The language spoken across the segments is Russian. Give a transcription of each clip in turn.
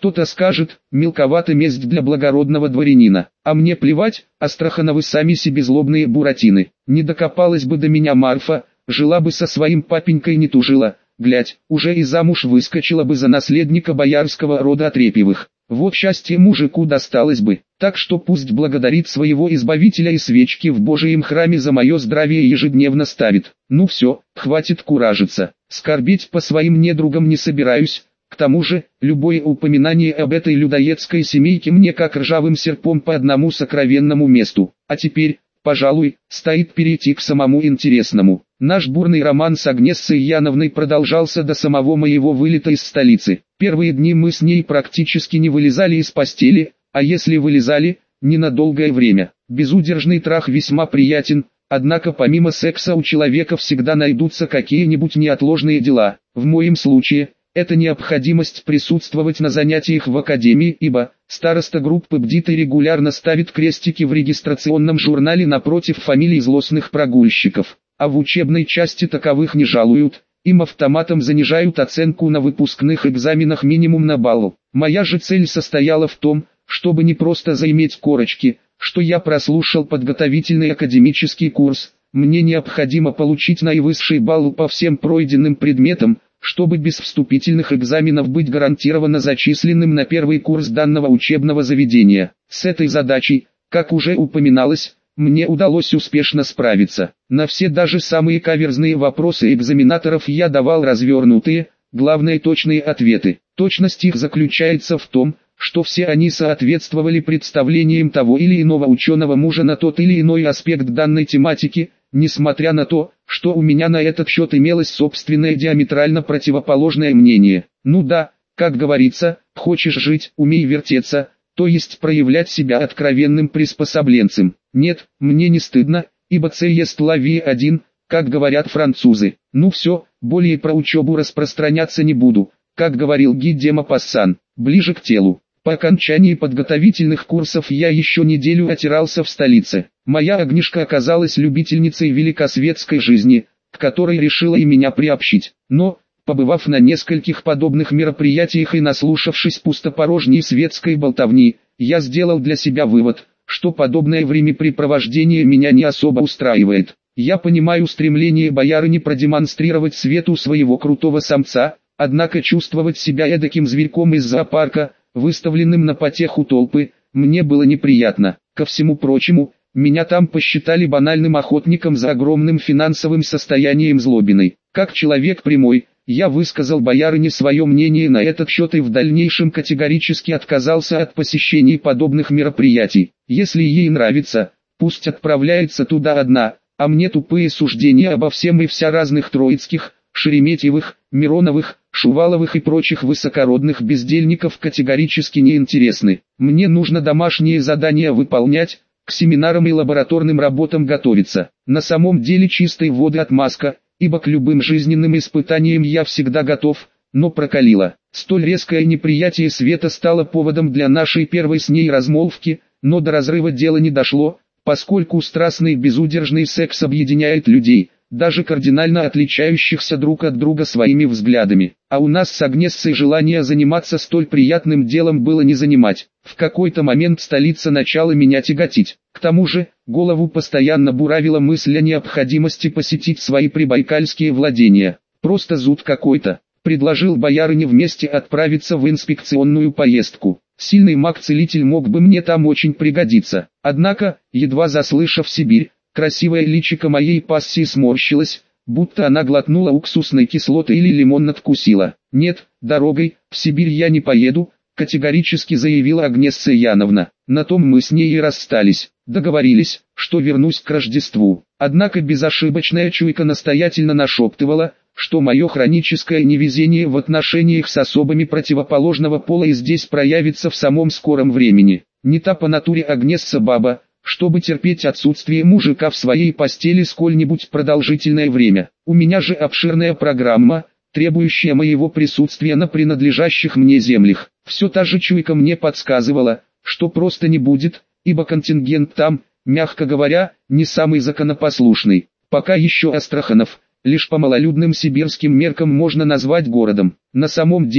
Кто-то скажет, мелковата месть для благородного дворянина, а мне плевать, Астрахановы сами себе злобные буратины. Не докопалась бы до меня Марфа, жила бы со своим папенькой не тужила, глядь, уже и замуж выскочила бы за наследника боярского рода Отрепьевых. Вот счастье мужику досталось бы, так что пусть благодарит своего избавителя и свечки в Божьем храме за мое здравие ежедневно ставит. Ну все, хватит куражиться, скорбеть по своим недругам не собираюсь. К тому же, любое упоминание об этой людоедской семейке мне как ржавым серпом по одному сокровенному месту. А теперь, пожалуй, стоит перейти к самому интересному. Наш бурный роман с Агнессой Яновной продолжался до самого моего вылета из столицы. Первые дни мы с ней практически не вылезали из постели, а если вылезали, не на долгое время. Безудержный трах весьма приятен, однако помимо секса у человека всегда найдутся какие-нибудь неотложные дела. В моем случае, это необходимость присутствовать на занятиях в академии, ибо староста группы бдит и регулярно ставит крестики в регистрационном журнале напротив фамилий злостных прогульщиков, а в учебной части таковых не жалуют, им автоматом занижают оценку на выпускных экзаменах минимум на балл. Моя же цель состояла в том, чтобы не просто заиметь корочки, что я прослушал подготовительный академический курс, мне необходимо получить наивысший балл по всем пройденным предметам, чтобы без вступительных экзаменов быть гарантированно зачисленным на первый курс данного учебного заведения. С этой задачей, как уже упоминалось, мне удалось успешно справиться. На все даже самые каверзные вопросы экзаменаторов я давал развернутые, главное точные ответы. Точность их заключается в том, что все они соответствовали представлениям того или иного ученого мужа на тот или иной аспект данной тематики, несмотря на то, что у меня на этот счет имелось собственное диаметрально противоположное мнение. Ну да, как говорится, хочешь жить, умей вертеться, то есть проявлять себя откровенным приспособленцем. Нет, мне не стыдно, ибо c'est est la vie один, как говорят французы. Ну все, более про учебу распространяться не буду, как говорил Ги де Мопассан, ближе к телу. По окончании подготовительных курсов я еще неделю отирался в столице. Моя Агнешка оказалась любительницей великосветской жизни, к которой решила и меня приобщить. Но, побывав на нескольких подобных мероприятиях и наслушавшись пустопорожней светской болтовни, я сделал для себя вывод, что подобное времяпрепровождение меня не особо устраивает. Я понимаю стремление боярыни продемонстрировать свету своего крутого самца, однако чувствовать себя эдаким зверьком из зоопарка, выставленным на потеху толпы, мне было неприятно. Ко всему прочему, меня там посчитали банальным охотником за огромным финансовым состоянием Злобиной. Как человек прямой, я высказал боярине свое мнение на этот счет и в дальнейшем категорически отказался от посещений подобных мероприятий. Если ей нравится, пусть отправляется туда одна, а мне тупые суждения обо всем и вся разных Троицких, Шереметьевых, Мироновых, Шуваловых и прочих высокородных бездельников категорически не интересны. Мне нужно домашние задания выполнять, к семинарам и лабораторным работам готовиться. На самом деле чистой воды отмазка, ибо к любым жизненным испытаниям я всегда готов, но прокалило. Столь резкое неприятие Света стало поводом для нашей первой с ней размолвки, но до разрыва дело не дошло, поскольку страстный безудержный секс объединяет людей, даже кардинально отличающихся друг от друга своими взглядами. А у нас с Агнессой желание заниматься столь приятным делом было не занимать. В какой-то момент столица начала меня тяготить. К тому же, голову постоянно буравила мысль о необходимости посетить свои прибайкальские владения. Просто зуд какой-то. Предложил боярине вместе отправиться в инспекционную поездку. Сильный маг-целитель мог бы мне там очень пригодиться. Однако, едва заслышав Сибирь, красивое личико моей пассии сморщилось, будто она глотнула уксусной кислоты или лимон надкусила. «Нет, дорогой, в Сибирь я не поеду», — категорически заявила Агнесса Яновна. На том мы с ней и расстались. Договорились, что вернусь к Рождеству. Однако безошибочная чуйка настоятельно нашептывала, что мое хроническое невезение в отношениях с особами противоположного пола и здесь проявится в самом скором времени. Не та по натуре Агнесса баба, чтобы терпеть отсутствие мужика в своей постели сколь-нибудь продолжительное время. У меня же обширная программа, требующая моего присутствия на принадлежащих мне землях. Все та же чуйка мне подсказывала, что просто не будет, ибо контингент там, мягко говоря, не самый законопослушный. Пока еще Астраханов, лишь по малолюдным сибирским меркам можно назвать городом. На самом деле,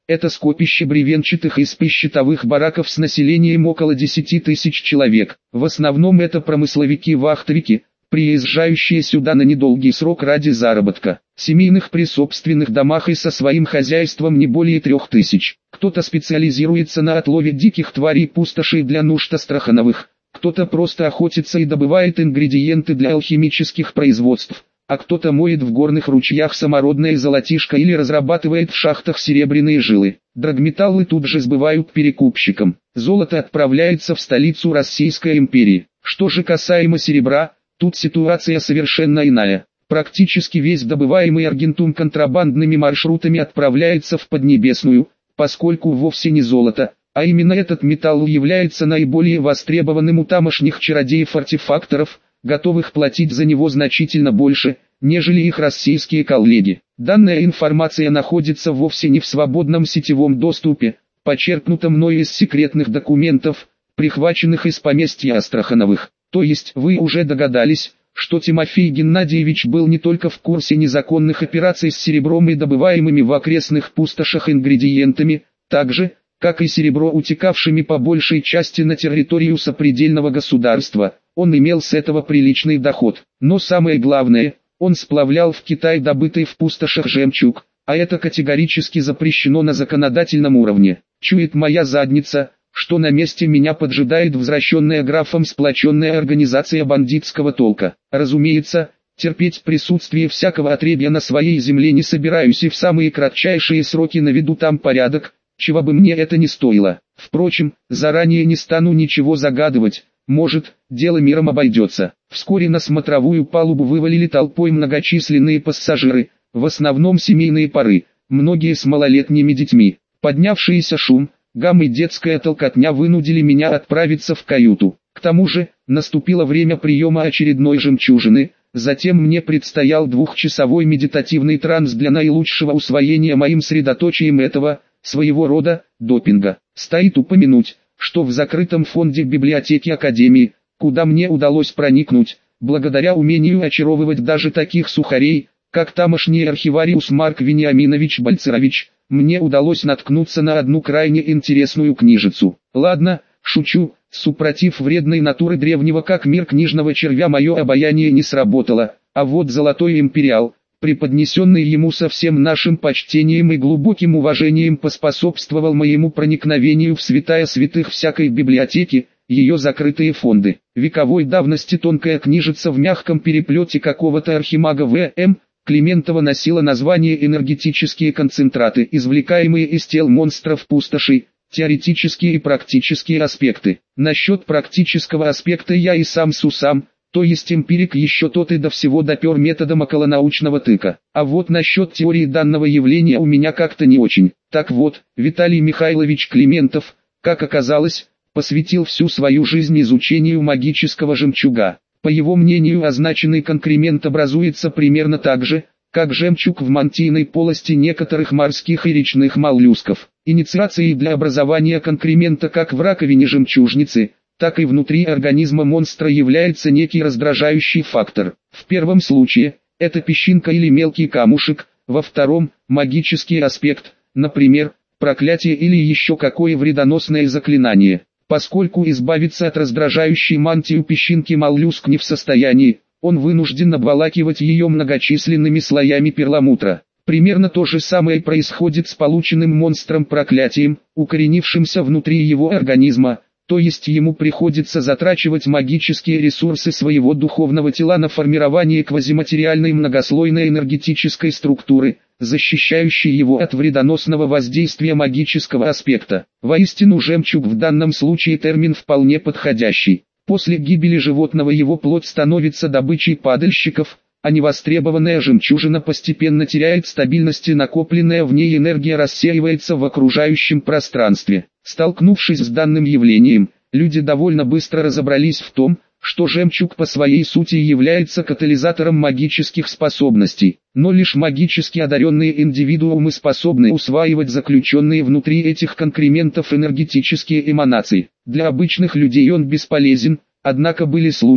Это скопище бревенчатых изб щитовых бараков с населением около 10 тысяч человек. В основном это промысловики-вахтовики, приезжающие сюда на недолгий срок ради заработка. Семейных при собственных домах и со своим хозяйством не более 3000. Кто-то специализируется на отлове диких тварей пустошей для нужд Астрахановых, кто-то просто охотится и добывает ингредиенты для алхимических производств, а кто-то моет в горных ручьях самородное золотишко или разрабатывает в шахтах серебряные жилы. Драгметаллы тут же сбывают перекупщикам. Золото отправляется в столицу Российской империи. Что же касаемо серебра, тут ситуация совершенно иная. Практически весь добываемый аргентум контрабандными маршрутами отправляется в Поднебесную, поскольку вовсе не золото, а именно этот металл является наиболее востребованным у тамошних чародеев-артефакторов, готовых платить за него значительно больше, нежели их российские коллеги. Данная информация находится вовсе не в свободном сетевом доступе, почерпнутом мной из секретных документов, прихваченных из поместья Астрахановых. То есть вы уже догадались, что Тимофей Геннадьевич был не только в курсе незаконных операций с серебром и добываемыми в окрестных пустошах ингредиентами, так же, как и серебро утекавшими по большей части на территорию сопредельного государства, он имел с этого приличный доход. Но самое главное, он сплавлял в Китай добытый в пустошах жемчуг, а это категорически запрещено на законодательном уровне. Чует моя задница, что на месте меня поджидает возвращенная графом сплоченная организация бандитского толка. Разумеется, терпеть присутствие всякого отребья на своей земле не собираюсь и в самые кратчайшие сроки наведу там порядок, чего бы мне это ни стоило. Впрочем, заранее не стану ничего загадывать, может, дело миром обойдется. Вскоре на смотровую палубу вывалили толпой многочисленные пассажиры, в основном семейные пары, многие с малолетними детьми. Поднявшийся шум, гам и детская толкотня вынудили меня отправиться в каюту. К тому же, наступило время приема очередной жемчужины, затем мне предстоял двухчасовой медитативный транс для наилучшего усвоения моим средоточием этого, своего рода, допинга. Стоит упомянуть, что в закрытом фонде библиотеки Академии, куда мне удалось проникнуть, благодаря умению очаровывать даже таких сухарей, как тамошний архивариус Марк Вениаминович Бальцерович, мне удалось наткнуться на одну крайне интересную книжицу. Ладно, шучу, супротив вредной натуры древнего как мир книжного червя мое обаяние не сработало, а вот золотой империал, преподнесенный ему со всем нашим почтением и глубоким уважением, поспособствовал моему проникновению в святая святых всякой библиотеки, ее закрытые фонды. Вековой давности тонкая книжица в мягком переплете какого-то архимага В.М. Климентова носила название «Энергетические концентраты, извлекаемые из тел монстров пустошей. Теоретические и практические аспекты». Насчет практического аспекта я и сам сусам, то есть эмпирик еще тот и до всего допер методом околонаучного тыка. А вот насчет теории данного явления у меня как-то не очень. Так вот, Виталий Михайлович Климентов, как оказалось, посвятил всю свою жизнь изучению магического жемчуга. По его мнению, означенный конкремент образуется примерно так же, как жемчуг в мантийной полости некоторых морских и речных моллюсков. Инициацией для образования конкремента как в раковине жемчужницы, так и внутри организма монстра является некий раздражающий фактор. В первом случае, это песчинка или мелкий камушек, во втором – магический аспект, например, проклятие или еще какое вредоносное заклинание. Поскольку избавиться от раздражающей мантии песчинки моллюск не в состоянии, он вынужден обволакивать ее многочисленными слоями перламутра. Примерно то же самое происходит с полученным монстром проклятием, укоренившимся внутри его организма, то есть ему приходится затрачивать магические ресурсы своего духовного тела на формирование квазиматериальной многослойной энергетической структуры, защищающей его от вредоносного воздействия магического аспекта. Воистину, жемчуг в данном случае термин вполне подходящий. После гибели животного его плоть становится добычей падальщиков, а невостребованная жемчужина постепенно теряет стабильность и накопленная в ней энергия рассеивается в окружающем пространстве. Столкнувшись с данным явлением, люди довольно быстро разобрались в том, что жемчуг по своей сути является катализатором магических способностей, но лишь магически одаренные индивидуумы способны усваивать заключенные внутри этих конкрементов энергетические эманации. Для обычных людей он бесполезен, однако были случаи,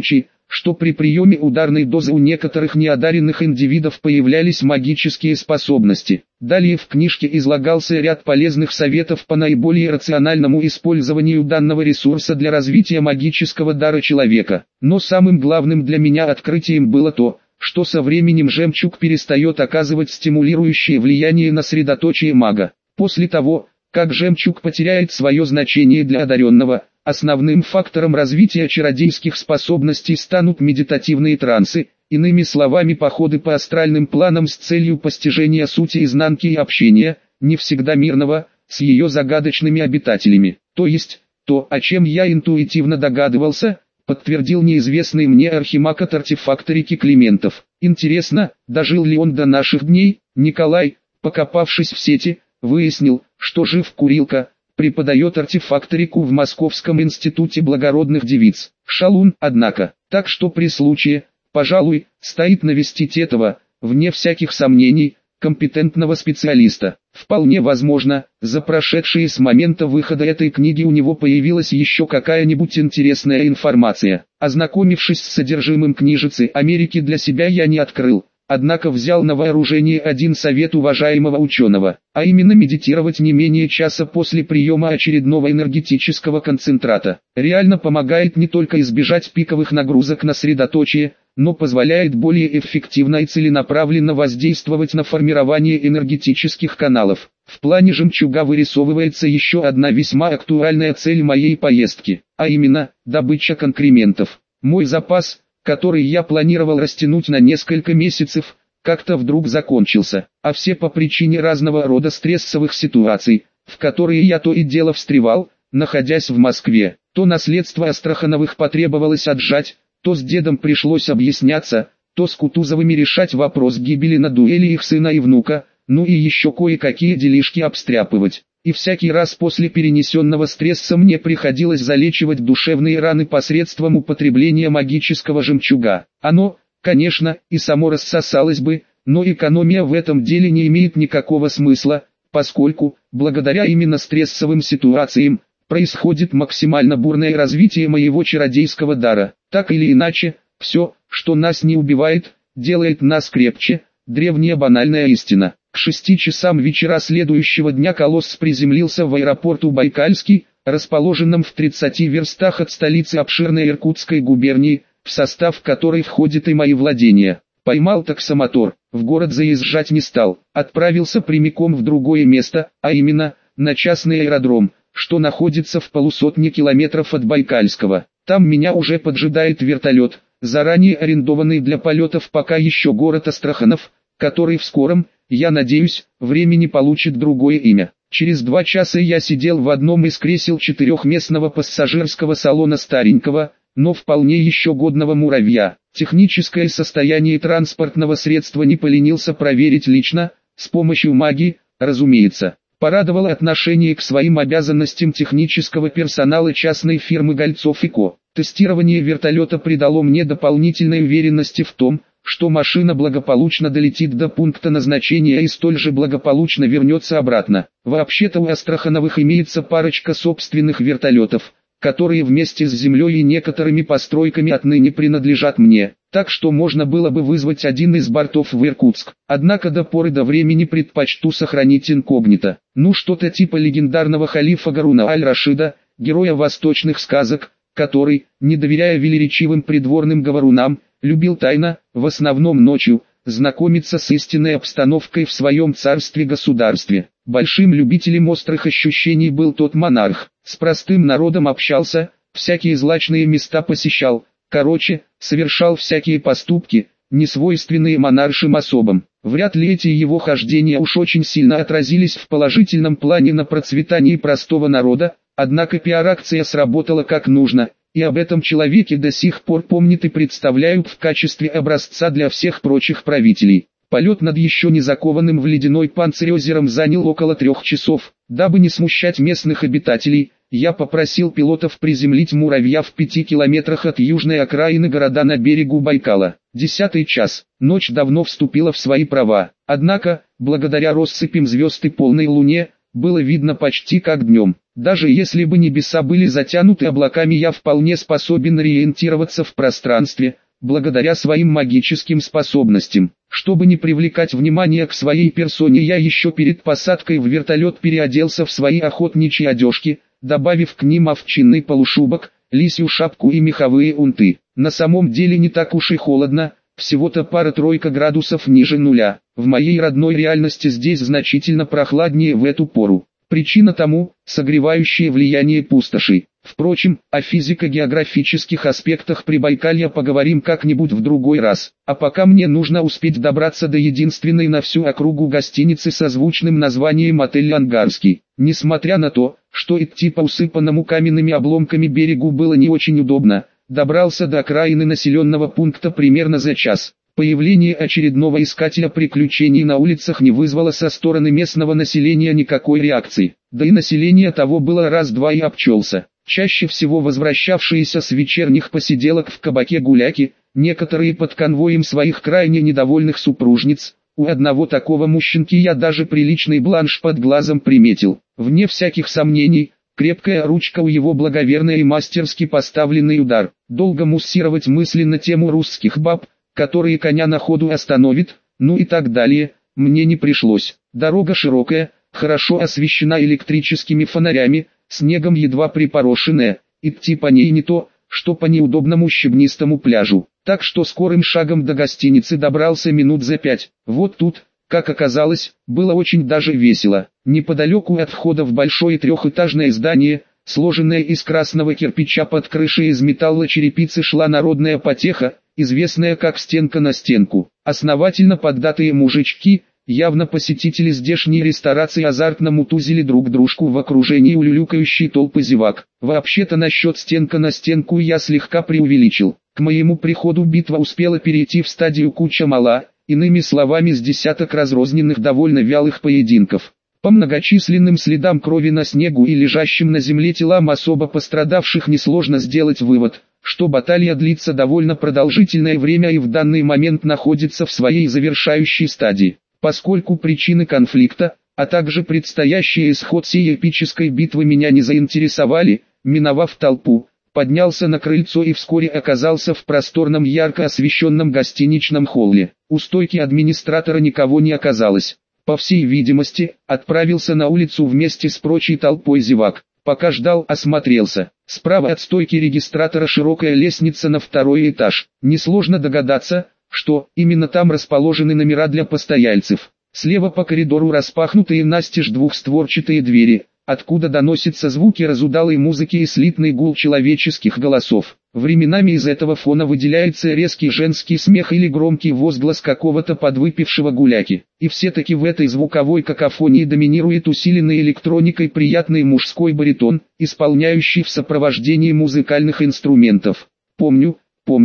что при приеме ударной дозы у некоторых неодаренных индивидов появлялись магические способности. Далее в книжке излагался ряд полезных советов по наиболее рациональному использованию данного ресурса для развития магического дара человека. Но самым главным для меня открытием было то, что со временем жемчуг перестает оказывать стимулирующее влияние на средоточие мага. После того, как жемчуг потеряет свое значение для одаренного, основным фактором развития чародейских способностей станут медитативные трансы, иными словами походы по астральным планам с целью постижения сути изнанки и общения, не всегда мирного, с ее загадочными обитателями. То есть, то, о чем я интуитивно догадывался, подтвердил неизвестный мне архимаг от артефакторики Климентов. Интересно, дожил ли он до наших дней? Николай, покопавшись в сети, выяснил, что жив Курилка, преподает артефакторику в Московском институте благородных девиц. Шалун, однако, так что при случае, пожалуй, стоит навестить этого, вне всяких сомнений, компетентного специалиста. Вполне возможно, за прошедшие с момента выхода этой книги у него появилась еще какая-нибудь интересная информация. Ознакомившись с содержимым книжицы Америки для себя я не открыл. Однако взял на вооружение один совет уважаемого ученого, а именно медитировать не менее часа после приема очередного энергетического концентрата. Реально помогает не только избежать пиковых нагрузок на средоточие, но позволяет более эффективно и целенаправленно воздействовать на формирование энергетических каналов. В плане жемчуга вырисовывается еще одна весьма актуальная цель моей поездки, а именно, добыча конкрементов. Мой запас, который я планировал растянуть на несколько месяцев, как-то вдруг закончился, а все по причине разного рода стрессовых ситуаций, в которые я то и дело встревал, находясь в Москве. То наследство Астрахановых потребовалось отжать, то с дедом пришлось объясняться, то с Кутузовыми решать вопрос гибели на дуэли их сына и внука, ну и еще кое-какие делишки обстряпывать. И всякий раз после перенесенного стресса мне приходилось залечивать душевные раны посредством употребления магического жемчуга. Оно, конечно, и само рассосалось бы, но экономия в этом деле не имеет никакого смысла, поскольку, благодаря именно стрессовым ситуациям, происходит максимально бурное развитие моего чародейского дара. Так или иначе, все, что нас не убивает, делает нас крепче, древняя банальная истина. К 6 часам вечера следующего дня колосс приземлился в аэропорту Байкальский, расположенном в 30 верстах от столицы обширной Иркутской губернии, в состав которой входит и мои владения. Поймал таксомотор, в город заезжать не стал, отправился прямиком в другое место, а именно, на частный аэродром, что находится в полусотне километров от Байкальского. Там меня уже поджидает вертолет, заранее арендованный для полетов пока еще город Астраханов, который в скором, я надеюсь, времени получит другое имя. Через 2 часа я сидел в одном из кресел четырехместного пассажирского салона старенького, но вполне еще годного муравья. Техническое состояние транспортного средства не поленился проверить лично, с помощью магии, разумеется. Порадовало отношение к своим обязанностям технического персонала частной фирмы Гольцов & Ко. Тестирование вертолета придало мне дополнительной уверенности в том, что машина благополучно долетит до пункта назначения и столь же благополучно вернется обратно. Вообще-то у Астрахановых имеется парочка собственных вертолетов, которые вместе с землей и некоторыми постройками отныне принадлежат мне, так что можно было бы вызвать один из бортов в Иркутск. Однако до поры до времени предпочту сохранить инкогнито. Ну что-то типа легендарного халифа Гаруна аль-Рашида, героя восточных сказок, который, не доверяя велеречивым придворным говорунам, любил тайно, в основном ночью, знакомиться с истинной обстановкой в своем царстве-государстве. Большим любителем острых ощущений был тот монарх, с простым народом общался, всякие злачные места посещал, короче, совершал всякие поступки, несвойственные монаршим особам. Вряд ли эти его хождения уж очень сильно отразились в положительном плане на процветании простого народа, однако пиар-акция сработала как нужно, и об этом человеке до сих пор помнят и представляют в качестве образца для всех прочих правителей. Полет над еще не закованным в ледяной панцирь озером занял около 3 часов. Дабы не смущать местных обитателей, я попросил пилотов приземлить муравья в 5 километрах от южной окраины города на берегу Байкала. 10-й час. Ночь давно вступила в свои права. Однако, благодаря россыпям звезд и полной луне, было видно почти как днем. Даже если бы небеса были затянуты облаками, я вполне способен ориентироваться в пространстве, благодаря своим магическим способностям. Чтобы не привлекать внимание к своей персоне, я еще перед посадкой в вертолет переоделся в свои охотничьи одежки, добавив к ним овчинный полушубок, лисью шапку и меховые унты. На самом деле не так уж и холодно, всего-то пара-тройка градусов ниже нуля. В моей родной реальности здесь значительно прохладнее в эту пору. Причина тому – согревающее влияние пустоши. Впрочем, о физико-географических аспектах Прибайкалья поговорим как-нибудь в другой раз. А пока мне нужно успеть добраться до единственной на всю округу гостиницы со звучным названием «Отель Ангарский». Несмотря на то, что идти по усыпанному каменными обломками берегу было не очень удобно, добрался до окраины населенного пункта примерно за час. Появление очередного искателя приключений на улицах не вызвало со стороны местного населения никакой реакции. Да и население того было раз-два и обчелся. Чаще всего возвращавшиеся с вечерних посиделок в кабаке гуляки, некоторые под конвоем своих крайне недовольных супружниц. У одного такого мужчинки я даже приличный бланш под глазом приметил. Вне всяких сомнений, крепкая ручка у его благоверная и мастерски поставленный удар. Долго муссировать мысли на тему русских баб, которые коня на ходу остановит, ну и так далее, мне не пришлось. Дорога широкая, хорошо освещена электрическими фонарями, снегом едва припорошенная, идти по ней не то, что по неудобному щебнистому пляжу. Так что скорым шагом до гостиницы добрался минут за 5. Вот тут, как оказалось, было очень даже весело. Неподалеку от входа в большое трехэтажное здание, сложенное из красного кирпича под крышей из металлочерепицы, шла народная потеха, известная как «стенка на стенку». Основательно поддатые мужички, явно посетители здешней ресторации, азартно мутузили друг дружку в окружении улюлюкающей толпы зевак. Вообще-то насчет «стенка на стенку» я слегка преувеличил. К моему приходу битва успела перейти в стадию куча мала, иными словами с десяток разрозненных довольно вялых поединков. По многочисленным следам крови на снегу и лежащим на земле телам особо пострадавших несложно сделать вывод, что баталия длится довольно продолжительное время и в данный момент находится в своей завершающей стадии. Поскольку причины конфликта, а также предстоящий исход сей эпической битвы меня не заинтересовали, миновав толпу, поднялся на крыльцо и вскоре оказался в просторном ярко освещенном гостиничном холле. У стойки администратора никого не оказалось. По всей видимости, отправился на улицу вместе с прочей толпой зевак. Пока ждал, осмотрелся. Справа от стойки регистратора широкая лестница на второй этаж. Несложно догадаться, что именно там расположены номера для постояльцев. Слева по коридору распахнутые настежь двухстворчатые двери, откуда доносятся звуки разудалой музыки и слитный гул человеческих голосов. Временами из этого фона выделяется резкий женский смех или громкий возглас какого-то подвыпившего гуляки. И все-таки в этой звуковой какофонии доминирует усиленный электроникой приятный мужской баритон, исполняющий в сопровождении музыкальных инструментов. Помню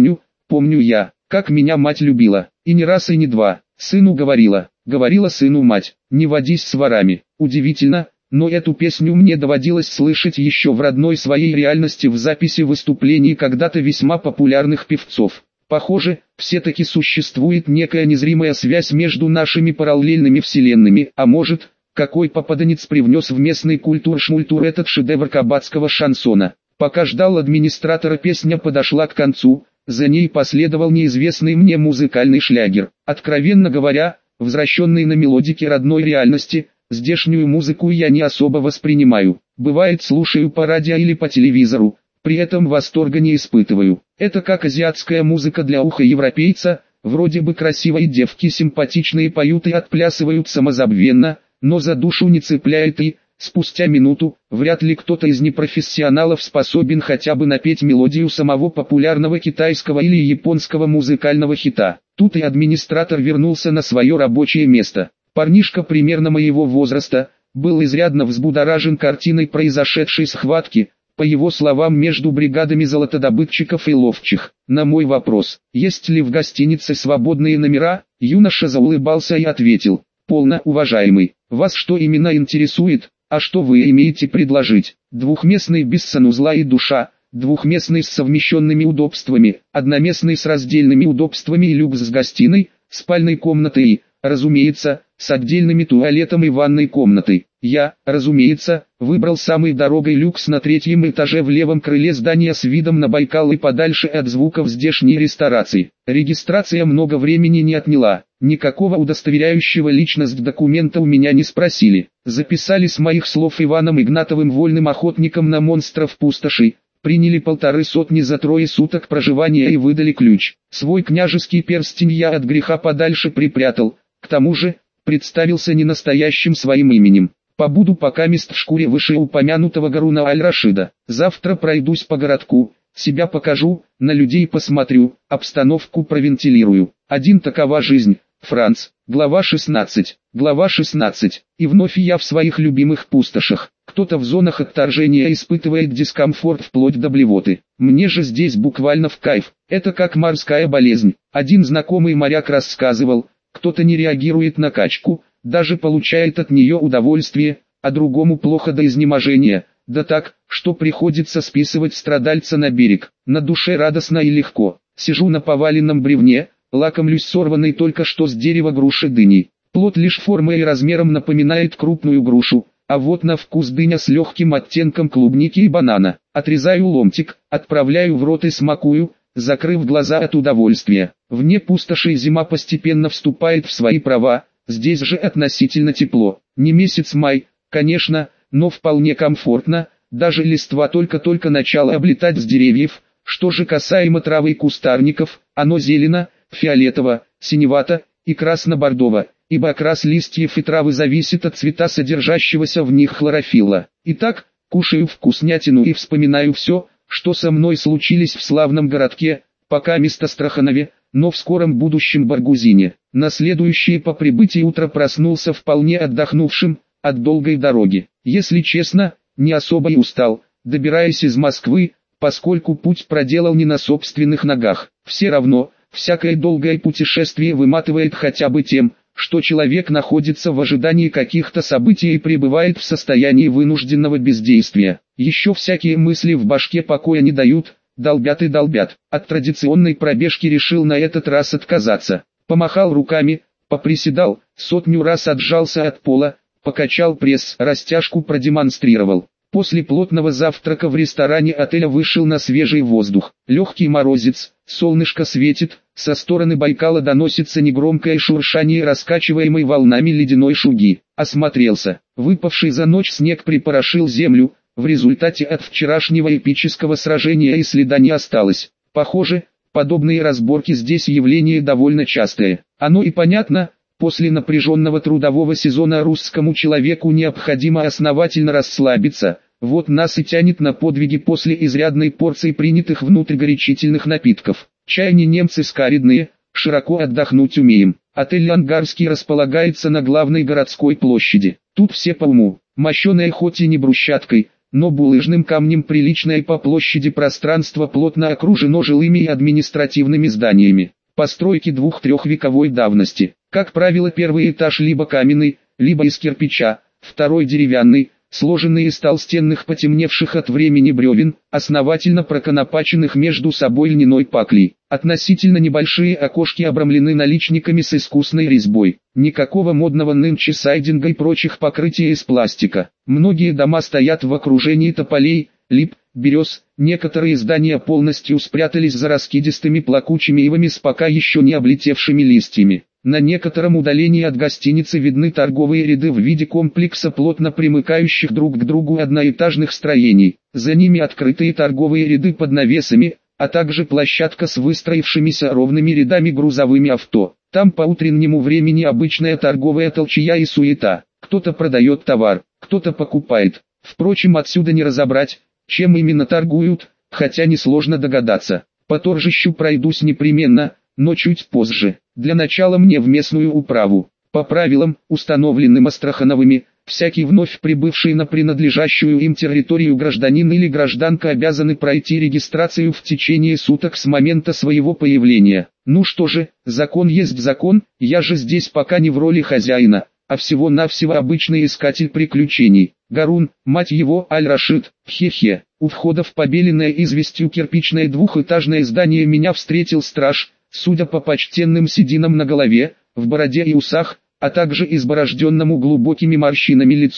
я, как меня мать любила, и не раз и не два. Сыну говорила сыну мать, не водись с ворами. Удивительно, но эту песню мне доводилось слышать еще в родной своей реальности в записи выступлений когда-то весьма популярных певцов. Похоже, все-таки существует некая незримая связь между нашими параллельными вселенными, а может, какой попаданец привнес в местный культур-шмультур этот шедевр кабацкого шансона. Пока ждал администратора, песня подошла к концу, за ней последовал неизвестный мне музыкальный шлягер. Откровенно говоря, возвращенный на мелодике родной реальности, здешнюю музыку я не особо воспринимаю. Бывает, слушаю по радио или по телевизору, при этом восторга не испытываю. Это как азиатская музыка для уха европейца, вроде бы красивые девки симпатичные поют и отплясывают самозабвенно, но за душу не цепляет и, спустя минуту, вряд ли кто-то из непрофессионалов способен хотя бы напеть мелодию самого популярного китайского или японского музыкального хита. Тут и администратор вернулся на свое рабочее место. Парнишка примерно моего возраста, был изрядно взбудоражен картиной произошедшей схватки, по его словам, между бригадами золотодобытчиков и ловчих. На мой вопрос, есть ли в гостинице свободные номера, юноша заулыбался и ответил: «Полно, уважаемый, вас что именно интересует, а что вы имеете предложить? Двухместный без санузла и душа, двухместный с совмещенными удобствами, одноместный с раздельными удобствами и люкс с гостиной, спальной комнатой и, разумеется, с отдельными туалетом и ванной комнатой». Я, разумеется, выбрал самый дорогой люкс на 3-м этаже в левом крыле здания с видом на Байкал и подальше от звуков здешней ресторации. Регистрация много времени не отняла. Никакого удостоверяющего личность документа у меня не спросили. Записали с моих слов Иваном Игнатовым вольным охотником на монстров пустоши. Приняли 150 за 3 суток проживания и выдали ключ. Свой княжеский перстень я от греха подальше припрятал. К тому же, представился не настоящим своим именем. Побуду покамест в шкуре вышеупомянутого Гаруна Аль-Рашида. Завтра пройдусь по городку, себя покажу, на людей посмотрю, обстановку провентилирую. Такова жизнь. Франц. Глава 16. Глава 16. И вновь я в своих любимых пустошах. Кто-то в зонах отторжения испытывает дискомфорт вплоть до блевоты. Мне же здесь буквально в кайф. Это как морская болезнь. Один знакомый моряк рассказывал, кто-то не реагирует на качку, даже получает от нее удовольствие, а другому плохо до изнеможения. Да так, что приходится списывать страдальца на берег. На душе радостно и легко. Сижу на поваленном бревне, лакомлюсь сорванной только что с дерева груши дыней. Плод лишь формой и размером напоминает крупную грушу, а вот на вкус дыня с легким оттенком клубники и банана. Отрезаю ломтик, отправляю в рот и смакую, закрыв глаза от удовольствия. Вне пустоши зима постепенно вступает в свои права, здесь же относительно тепло. Не месяц май, конечно, но вполне комфортно, даже листва только-только начала облетать с деревьев. Что же касаемо травы и кустарников, оно зелено, фиолетово, синевато и красно-бордово, ибо окрас листьев и травы зависит от цвета содержащегося в них хлорофилла. Итак, кушаю вкуснятину и вспоминаю все, что со мной случилось в славном городке, пока место Астраханове, но в скором будущем Баргузине. На следующее по прибытии утро проснулся вполне отдохнувшим от долгой дороги. Если честно, не особо и устал, добираясь из Москвы, поскольку путь проделал не на собственных ногах. Все равно, всякое долгое путешествие выматывает хотя бы тем, что человек находится в ожидании каких-то событий и пребывает в состоянии вынужденного бездействия. Еще всякие мысли в башке покоя не дают, долбят и долбят. От традиционной пробежки решил на этот раз отказаться. Помахал руками, поприседал, 100 раз отжался от пола, покачал пресс, растяжку продемонстрировал. После плотного завтрака в ресторане отеля вышел на свежий воздух. Легкий морозец, солнышко светит, со стороны Байкала доносится негромкое шуршание раскачиваемой волнами ледяной шуги. Осмотрелся. Выпавший за ночь снег припорошил землю, в результате от вчерашнего эпического сражения и следа не осталось. Похоже, подобные разборки здесь явление довольно частое. Оно и понятно. После напряженного трудового сезона русскому человеку необходимо основательно расслабиться, вот нас и тянет на подвиги после изрядной порции принятых внутрь горячительных напитков. Чай не немцы скаридные, широко отдохнуть умеем. Отель «Ангарский» располагается на главной городской площади. Тут все по уму, мощеная хоть и не брусчаткой, но булыжным камнем приличное по площади пространство плотно окружено жилыми и административными зданиями. Постройки 2-3 вековой давности. Как правило, первый этаж либо каменный, либо из кирпича, второй деревянный, сложенный из толстенных потемневших от времени бревен, основательно проконопаченных между собой льняной паклей. Относительно небольшие окошки обрамлены наличниками с искусной резьбой. Никакого модного нынче сайдинга и прочих покрытий из пластика. Многие дома стоят в окружении тополей, лип, берез, некоторые здания полностью спрятались за раскидистыми плакучими ивами с пока еще не облетевшими листьями. На некотором удалении от гостиницы видны торговые ряды в виде комплекса плотно примыкающих друг к другу одноэтажных строений. За ними открытые торговые ряды под навесами, а также площадка с выстроившимися ровными рядами грузовыми авто. Там по утреннему времени обычная торговая толчая и суета. Кто-то продает товар, кто-то покупает. Впрочем, отсюда не разобрать, чем именно торгуют, хотя несложно догадаться. По торжищу пройдусь непременно, но чуть позже. Для начала мне в местную управу. По правилам, установленным Астрахановыми, всякий вновь прибывший на принадлежащую им территорию гражданин или гражданка обязаны пройти регистрацию в течение суток с момента своего появления. Ну что же, закон есть закон, я же здесь пока не в роли хозяина, а всего-навсего обычный искатель приключений. Гарун, мать его, Аль-Рашид, хе-хе. У входа в побеленное известью кирпичное двухэтажное здание меня встретил страж. Судя по почтенным сединам на голове, в бороде и усах, а также изборожденному глубокими морщинами лицу,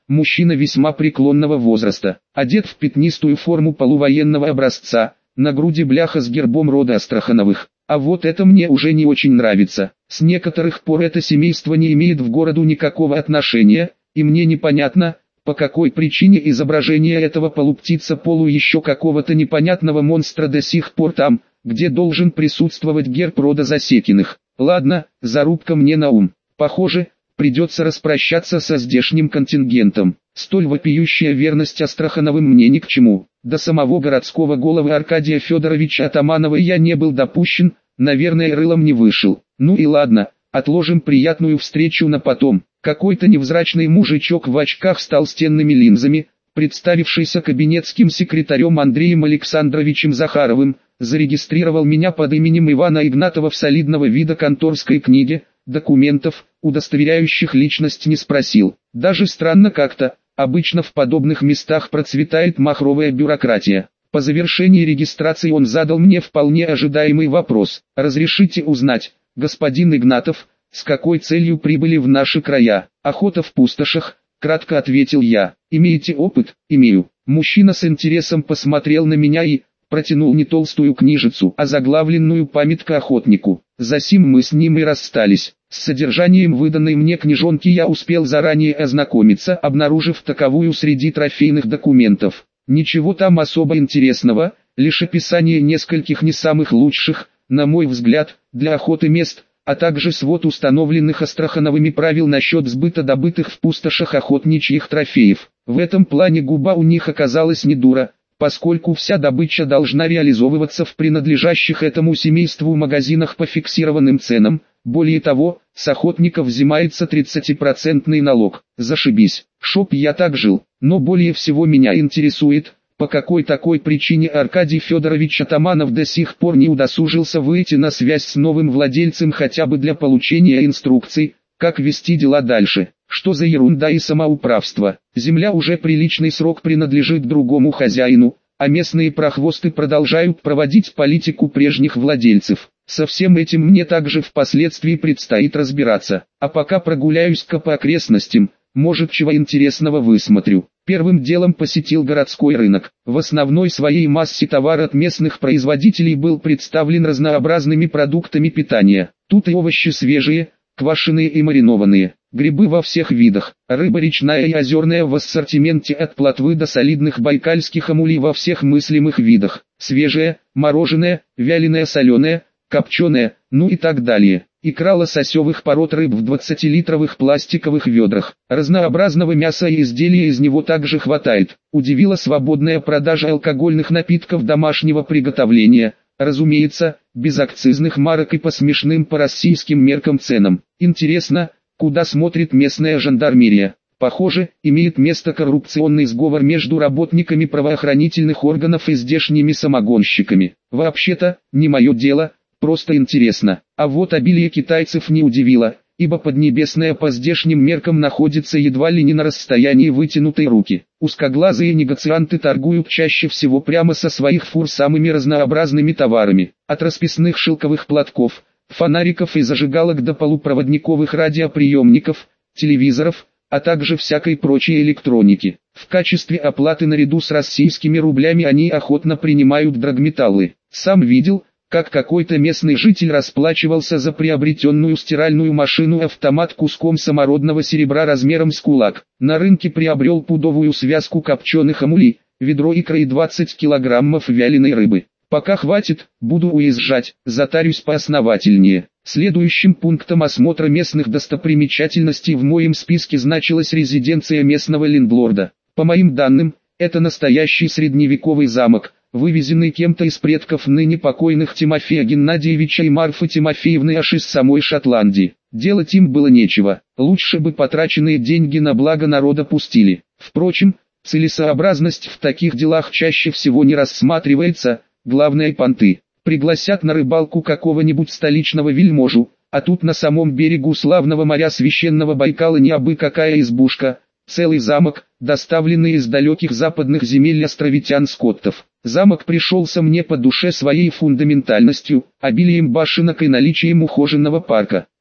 мужчина весьма преклонного возраста, одет в пятнистую форму полувоенного образца, на груди бляха с гербом рода Астрахановых. А вот это мне уже не очень нравится. С некоторых пор это семейство не имеет в городу никакого отношения, и мне непонятно, по какой причине изображение этого полуптица еще какого-то непонятного монстра до сих пор там, где должен присутствовать герб рода Засекиных. Ладно, зарубка мне на ум. Похоже, придется распрощаться со здешним контингентом. Столь вопиющая верность Астрахановым мне ни к чему. До самого городского головы Аркадия Федоровича Атаманова я не был допущен, наверное, рылом не вышел. Ну и ладно, отложим приятную встречу на потом. Какой-то невзрачный мужичок в очках с толстенными линзами, представившийся кабинетским секретарем Андреем Александровичем Захаровым, зарегистрировал меня под именем Ивана Игнатова в солидного вида конторской книге, документов, удостоверяющих личность не спросил. Даже странно как-то, обычно в подобных местах процветает махровая бюрократия. По завершении регистрации он задал мне вполне ожидаемый вопрос. «Разрешите узнать, господин Игнатов, с какой целью прибыли в наши края?» «Охота в пустошах», — кратко ответил я. «Имеете опыт?» «Имею». Мужчина с интересом посмотрел на меня и протянул не толстую книжицу, а заглавленную «Памятка охотнику». Засим мы с ним и расстались. С содержанием выданной мне книжонки я успел заранее ознакомиться, обнаружив таковую среди трофейных документов. Ничего там особо интересного, лишь описание нескольких не самых лучших, на мой взгляд, для охоты мест, а также свод установленных Астрахановыми правил насчет сбыта добытых в пустошах охотничьих трофеев. В этом плане губа у них оказалась не дура, поскольку вся добыча должна реализовываться в принадлежащих этому семейству магазинах по фиксированным ценам. Более того, с охотников взимается 30% налог. Зашибись, чтоб я так жил. Но более всего меня интересует, по какой такой причине Аркадий Федорович Атаманов до сих пор не удосужился выйти на связь с новым владельцем хотя бы для получения инструкций, как вести дела дальше. Что за ерунда и самоуправство? Земля уже приличный срок принадлежит другому хозяину, а местные прохвосты продолжают проводить политику прежних владельцев. Со всем этим мне также впоследствии предстоит разбираться. А пока прогуляюсь-ка по окрестностям, может чего интересного высмотрю. Первым делом посетил городской рынок. В основной своей массе товар от местных производителей был представлен разнообразными продуктами питания. Тут и овощи свежие, квашеные и маринованные, грибы во всех видах, рыба речная и озерная в ассортименте от плотвы до солидных байкальских амулей во всех мыслимых видах, свежее, мороженое, вяленое, соленое, копченое, ну и так далее. Икра лососевых пород рыб в 20-литровых пластиковых ведрах. Разнообразного мяса и изделия из него также хватает. Удивила свободная продажа алкогольных напитков домашнего приготовления. Разумеется, без акцизных марок и по смешным по российским меркам ценам. Интересно, куда смотрит местная жандармерия? Похоже, имеет место коррупционный сговор между работниками правоохранительных органов и здешними самогонщиками. Вообще-то, не мое дело. Просто интересно. А вот обилие китайцев не удивило, ибо Поднебесная по здешним меркам находится едва ли не на расстоянии вытянутой руки. Узкоглазые негацианты торгуют чаще всего прямо со своих фур самыми разнообразными товарами. От расписных шелковых платков, фонариков и зажигалок до полупроводниковых радиоприемников, телевизоров, а также всякой прочей электроники. В качестве оплаты наряду с российскими рублями они охотно принимают драгметаллы. Сам видел, как какой-то местный житель расплачивался за приобретенную стиральную машину-автомат куском самородного серебра размером с кулак. На рынке приобрел пудовую связку копченых амулей, ведро икры и 20 килограммов вяленой рыбы. Пока хватит, буду уезжать, затарюсь поосновательнее. Следующим пунктом осмотра местных достопримечательностей в моем списке значилась резиденция местного лендлорда. По моим данным, это настоящий средневековый замок, вывезенный кем-то из предков ныне покойных Тимофея Геннадьевича и Марфы Тимофеевны аж из самой Шотландии. Делать им было нечего, лучше бы потраченные деньги на благо народа пустили. Впрочем, целесообразность в таких делах чаще всего не рассматривается, главное понты. Пригласят на рыбалку какого-нибудь столичного вельможу, а тут на самом берегу славного моря священного Байкала не абы какая избушка, целый замок, доставленный из далеких западных земель островитян-скоттов. Замок пришелся мне по душе своей фундаментальностью, обилием башенок и наличием ухоженного парка.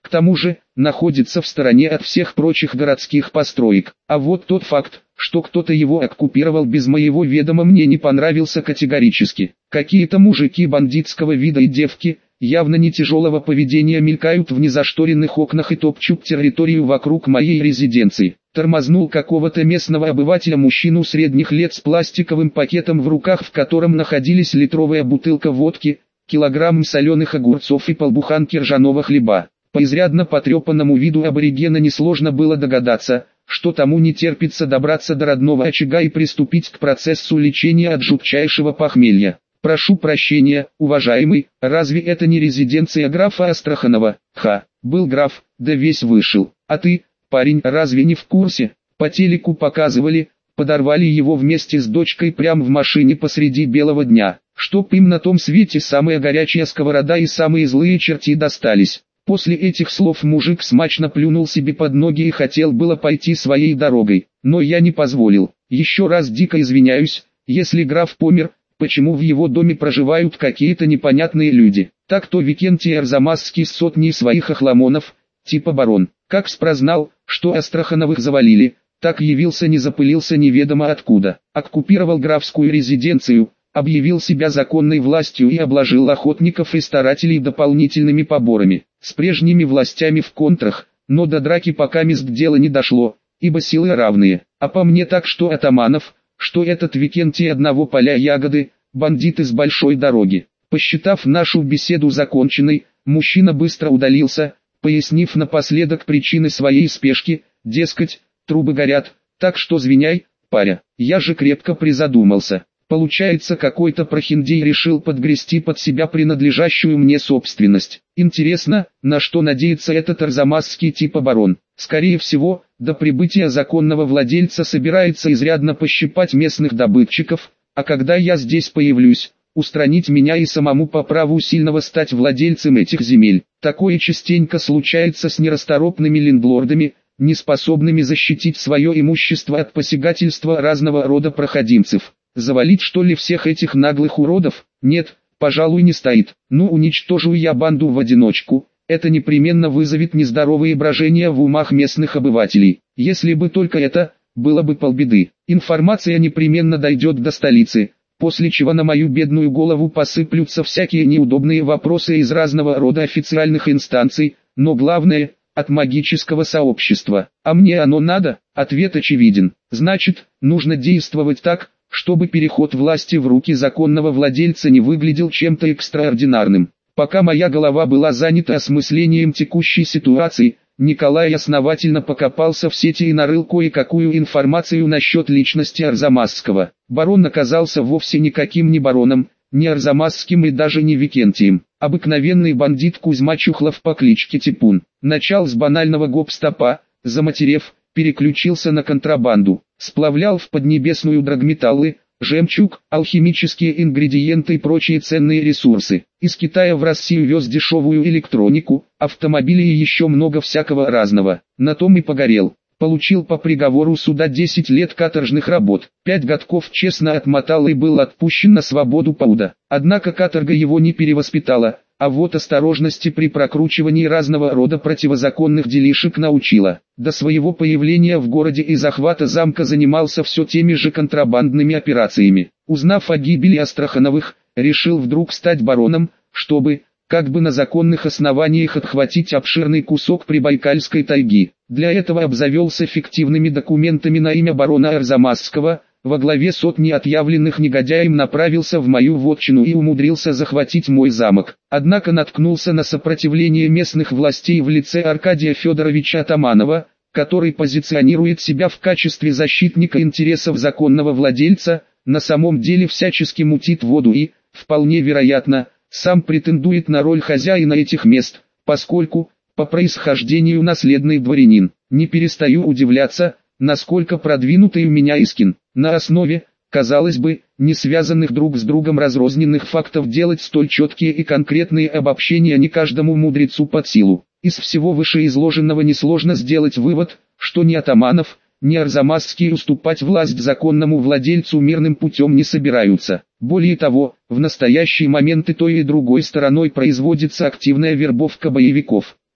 К тому же, находится в стороне от всех прочих городских построек. А вот тот факт, что кто-то его оккупировал без моего ведома, мне не понравился категорически. Какие-то мужики бандитского вида и девки, явно не тяжелого поведения, мелькают в незашторенных окнах и топчут территорию вокруг моей резиденции. Тормознул какого-то местного обывателя мужчину средних лет с пластиковым пакетом в руках, в котором находились литровая бутылка водки, килограмм соленых огурцов и полбуханки ржаного хлеба. По изрядно потрепанному виду аборигена несложно было догадаться, что тому не терпится добраться до родного очага и приступить к процессу лечения от жутчайшего похмелья. «Прошу прощения, уважаемый, разве это не резиденция графа Астраханова?» «Ха, был граф, да весь вышел. А ты, парень, разве не в курсе? По телеку показывали, подорвали его вместе с дочкой прямо в машине посреди белого дня. Чтоб им на том свете самая горячая сковорода и самые злые черти достались». После этих слов мужик смачно плюнул себе под ноги и хотел было пойти своей дорогой, но я не позволил. «Еще раз дико извиняюсь, если граф помер, почему в его доме проживают какие-то непонятные люди? Так-то Викентий Арзамасский с сотней своих охламонов, типа барон, как спрознал, что Астрахановых завалили, так явился, не запылился неведомо откуда, оккупировал графскую резиденцию, объявил себя законной властью и обложил охотников и старателей дополнительными поборами. С прежними властями в контрах, но до драки пока мест дело не дошло, ибо силы равные. А по мне так, что атаманов, что этот Викентий одного поля ягоды, бандиты с большой дороги. Посчитав нашу беседу законченной, мужчина быстро удалился, пояснив напоследок причины своей спешки, дескать, трубы горят, так что звеняй, паря. Я же крепко призадумался. Получается, какой-то прохиндей решил подгрести под себя принадлежащую мне собственность. Интересно, на что надеется этот арзамасский типа барон? Скорее всего, до прибытия законного владельца собирается изрядно пощипать местных добытчиков, а когда я здесь появлюсь, устранить меня и самому по праву сильного стать владельцем этих земель. Такое частенько случается с нерасторопными лендлордами, не способными защитить свое имущество от посягательства разного рода проходимцев. Завалить что ли всех этих наглых уродов? Нет, пожалуй, не стоит. Ну, уничтожу я банду в одиночку, это непременно вызовет нездоровые брожения в умах местных обывателей. Если бы только это, было бы полбеды. Информация непременно дойдет до столицы, после чего на мою бедную голову посыплются всякие неудобные вопросы из разного рода официальных инстанций, но главное, от магического сообщества. А мне оно надо? Ответ очевиден. Значит, нужно действовать так, чтобы переход власти в руки законного владельца не выглядел чем-то экстраординарным. Пока моя голова была занята осмыслением текущей ситуации, Николай основательно покопался в сети и нарыл кое-какую информацию насчет личности Арзамасского. Барон оказался вовсе никаким не бароном, не Арзамасским и даже не Викентием. Обыкновенный бандит Кузьма Чухлов по кличке Типун. Начал с банального гоп-стопа, заматерев, переключился на контрабанду, сплавлял в Поднебесную драгметаллы, жемчуг, алхимические ингредиенты и прочие ценные ресурсы. Из Китая в Россию вез дешевую электронику, автомобили и еще много всякого разного. На том и погорел. Получил по приговору суда 10 лет каторжных работ, 5 годков честно отмотал и был отпущен на свободу по УДО. Однако каторга его не перевоспитала, а вот осторожности при прокручивании разного рода противозаконных делишек научила. До своего появления в городе и захвата замка занимался все теми же контрабандными операциями. Узнав о гибели Астрахановых, решил вдруг стать бароном, чтобы, как бы на законных основаниях отхватить обширный кусок Прибайкальской тайги. Для этого обзавелся фиктивными документами на имя барона Арзамасского, во главе сотни отъявленных негодяем направился в мою вотчину и умудрился захватить мой замок. Однако наткнулся на сопротивление местных властей в лице Аркадия Федоровича Атаманова, который позиционирует себя в качестве защитника интересов законного владельца, на самом деле всячески мутит воду и, вполне вероятно, сам претендует на роль хозяина этих мест, поскольку, по происхождению наследный дворянин. Не перестаю удивляться, насколько продвинутый у меня Искин. На основе, казалось бы, не связанных друг с другом разрозненных фактов делать столь четкие и конкретные обобщения не каждому мудрецу под силу. Из всего вышеизложенного несложно сделать вывод, что ни Атаманов, ни Арзамасский уступать власть законному владельцу мирным путем не собираются. Более того, в настоящий момент и той и другой стороной производится активная вербовка боевиков.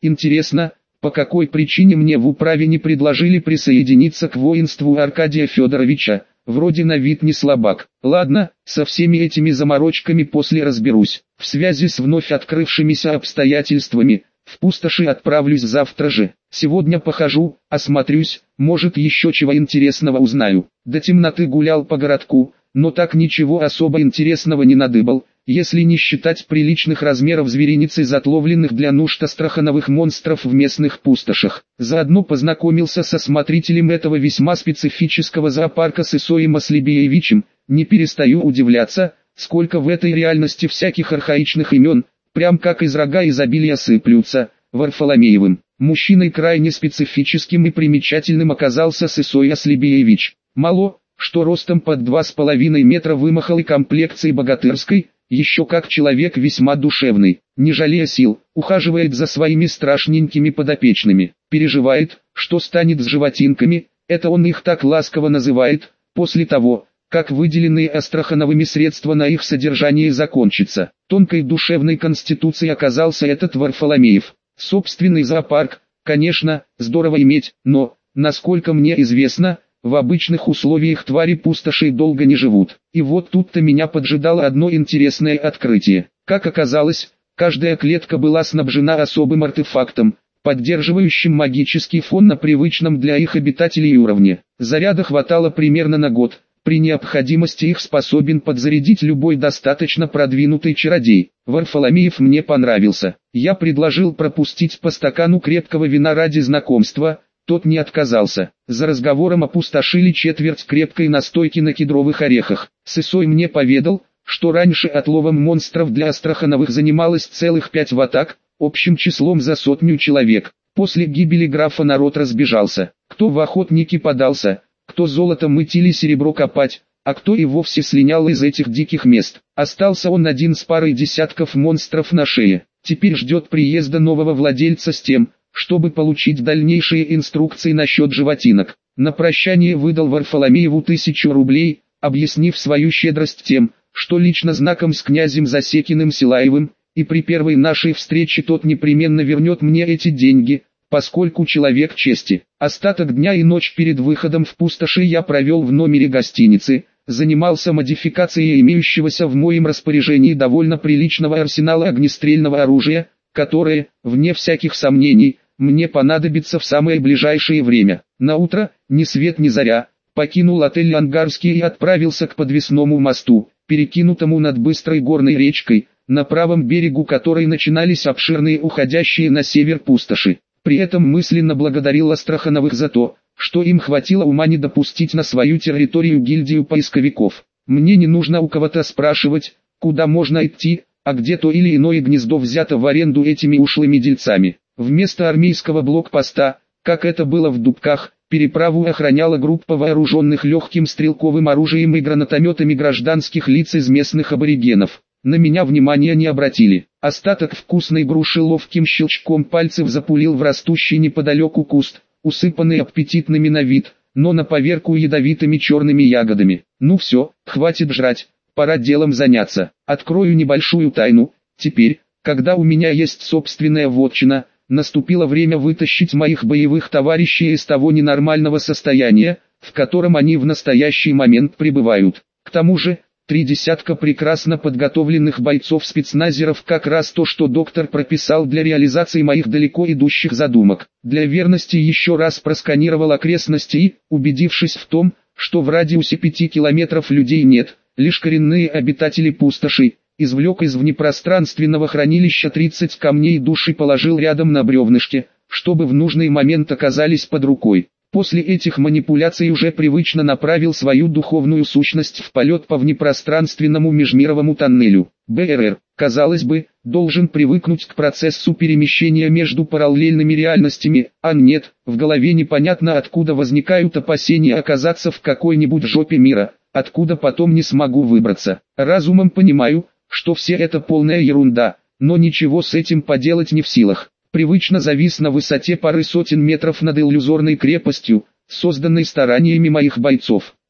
Интересно, по какой причине мне в управе не предложили присоединиться к воинству Аркадия Федоровича? Вроде на вид не слабак. Ладно, со всеми этими заморочками после разберусь. В связи с вновь открывшимися обстоятельствами, в пустоши отправлюсь завтра же. Сегодня похожу, осмотрюсь, может еще чего интересного узнаю. До темноты гулял по городку, но так ничего особо интересного не надыбал, если не считать приличных размеров звериниц, отловленных для нужд астрахановых монстров в местных пустошах. Заодно познакомился со смотрителем этого весьма специфического зоопарка с Исоем Аслебеевичем. Не перестаю удивляться, сколько в этой реальности всяких архаичных имен, прям как из рога изобилия сыплются. Варфоломеевым. Мужчиной крайне специфическим и примечательным оказался Исой Аслебеевич. Мало, что ростом под 2,5 метра вымахал и комплекцией богатырской, еще как человек весьма душевный, не жалея сил, ухаживает за своими страшненькими подопечными, переживает, что станет с животинками, это он их так ласково называет, после того, как выделенные Астрахановыми средства на их содержание закончатся. Тонкой душевной конституцией оказался этот Варфоломеев. Собственный зоопарк, конечно, здорово иметь, но, насколько мне известно, в обычных условиях твари пустошей долго не живут. И вот тут-то меня поджидало одно интересное открытие. Как оказалось, каждая клетка была снабжена особым артефактом, поддерживающим магический фон на привычном для их обитателей уровне. Заряда хватало примерно на год. При необходимости их способен подзарядить любой достаточно продвинутый чародей. Варфоломеев мне понравился. Я предложил пропустить по стакану крепкого вина ради знакомства. Тот не отказался. За разговором опустошили четверть крепкой настойки на кедровых орехах. Сысой мне поведал, что раньше отловом монстров для Астрахановых занималось целых 5 ватаг, общим числом за 100 человек. После гибели графа народ разбежался. Кто в охотники подался, кто золото мыть или серебро копать, а кто и вовсе слинял из этих диких мест. Остался он один с парой десятков монстров на шее. Теперь ждет приезда нового владельца с тем, чтобы получить дальнейшие инструкции насчет животинок. На прощание выдал Варфоломееву 1000 рублей, объяснив свою щедрость тем, что лично знаком с князем Засекиным Силаевым, и при первой нашей встрече тот непременно вернет мне эти деньги, поскольку человек чести. Остаток дня и ночь перед выходом в пустоши я провел в номере гостиницы, занимался модификацией имеющегося в моем распоряжении довольно приличного арсенала огнестрельного оружия, которое, вне всяких сомнений, мне понадобится в самое ближайшее время. На утро, ни свет ни заря, покинул отель Ангарский и отправился к подвесному мосту, перекинутому над быстрой горной речкой, на правом берегу которой начинались обширные уходящие на север пустоши. При этом мысленно благодарил Астрахановых за то, что им хватило ума не допустить на свою территорию гильдию поисковиков. Мне не нужно у кого-то спрашивать, куда можно идти, а где то или иное гнездо взято в аренду этими ушлыми дельцами. Вместо армейского блокпоста, как это было в Дубках, переправу охраняла группа вооруженных легким стрелковым оружием и гранатометами гражданских лиц из местных аборигенов. На меня внимания не обратили. Остаток вкусной груши ловким щелчком пальцев запулил в растущий неподалеку куст, усыпанный аппетитными на вид, но на поверку ядовитыми черными ягодами. Ну все, хватит жрать, пора делом заняться. Открою небольшую тайну. Теперь, когда у меня есть собственная вотчина, наступило время вытащить моих боевых товарищей из того ненормального состояния, в котором они в настоящий момент пребывают. К тому же, 3 десятка прекрасно подготовленных бойцов-спецназеров как раз то, что доктор прописал для реализации моих далеко идущих задумок. Для верности еще раз просканировал окрестности и, убедившись в том, что в радиусе 5 километров людей нет, лишь коренные обитатели пустоши, извлек из внепространственного хранилища 30 камней душ и положил рядом на бревнышке, чтобы в нужный момент оказались под рукой. После этих манипуляций уже привычно направил свою духовную сущность в полет по внепространственному межмировому тоннелю. БРР, казалось бы, должен привыкнуть к процессу перемещения между параллельными реальностями, а нет, в голове непонятно откуда возникают опасения оказаться в какой-нибудь жопе мира, откуда потом не смогу выбраться. Разумом понимаю, что все это полная ерунда, но ничего с этим поделать не в силах. Привычно завис на высоте пары сотен метров над иллюзорной крепостью, созданной стараниями моих бойцов.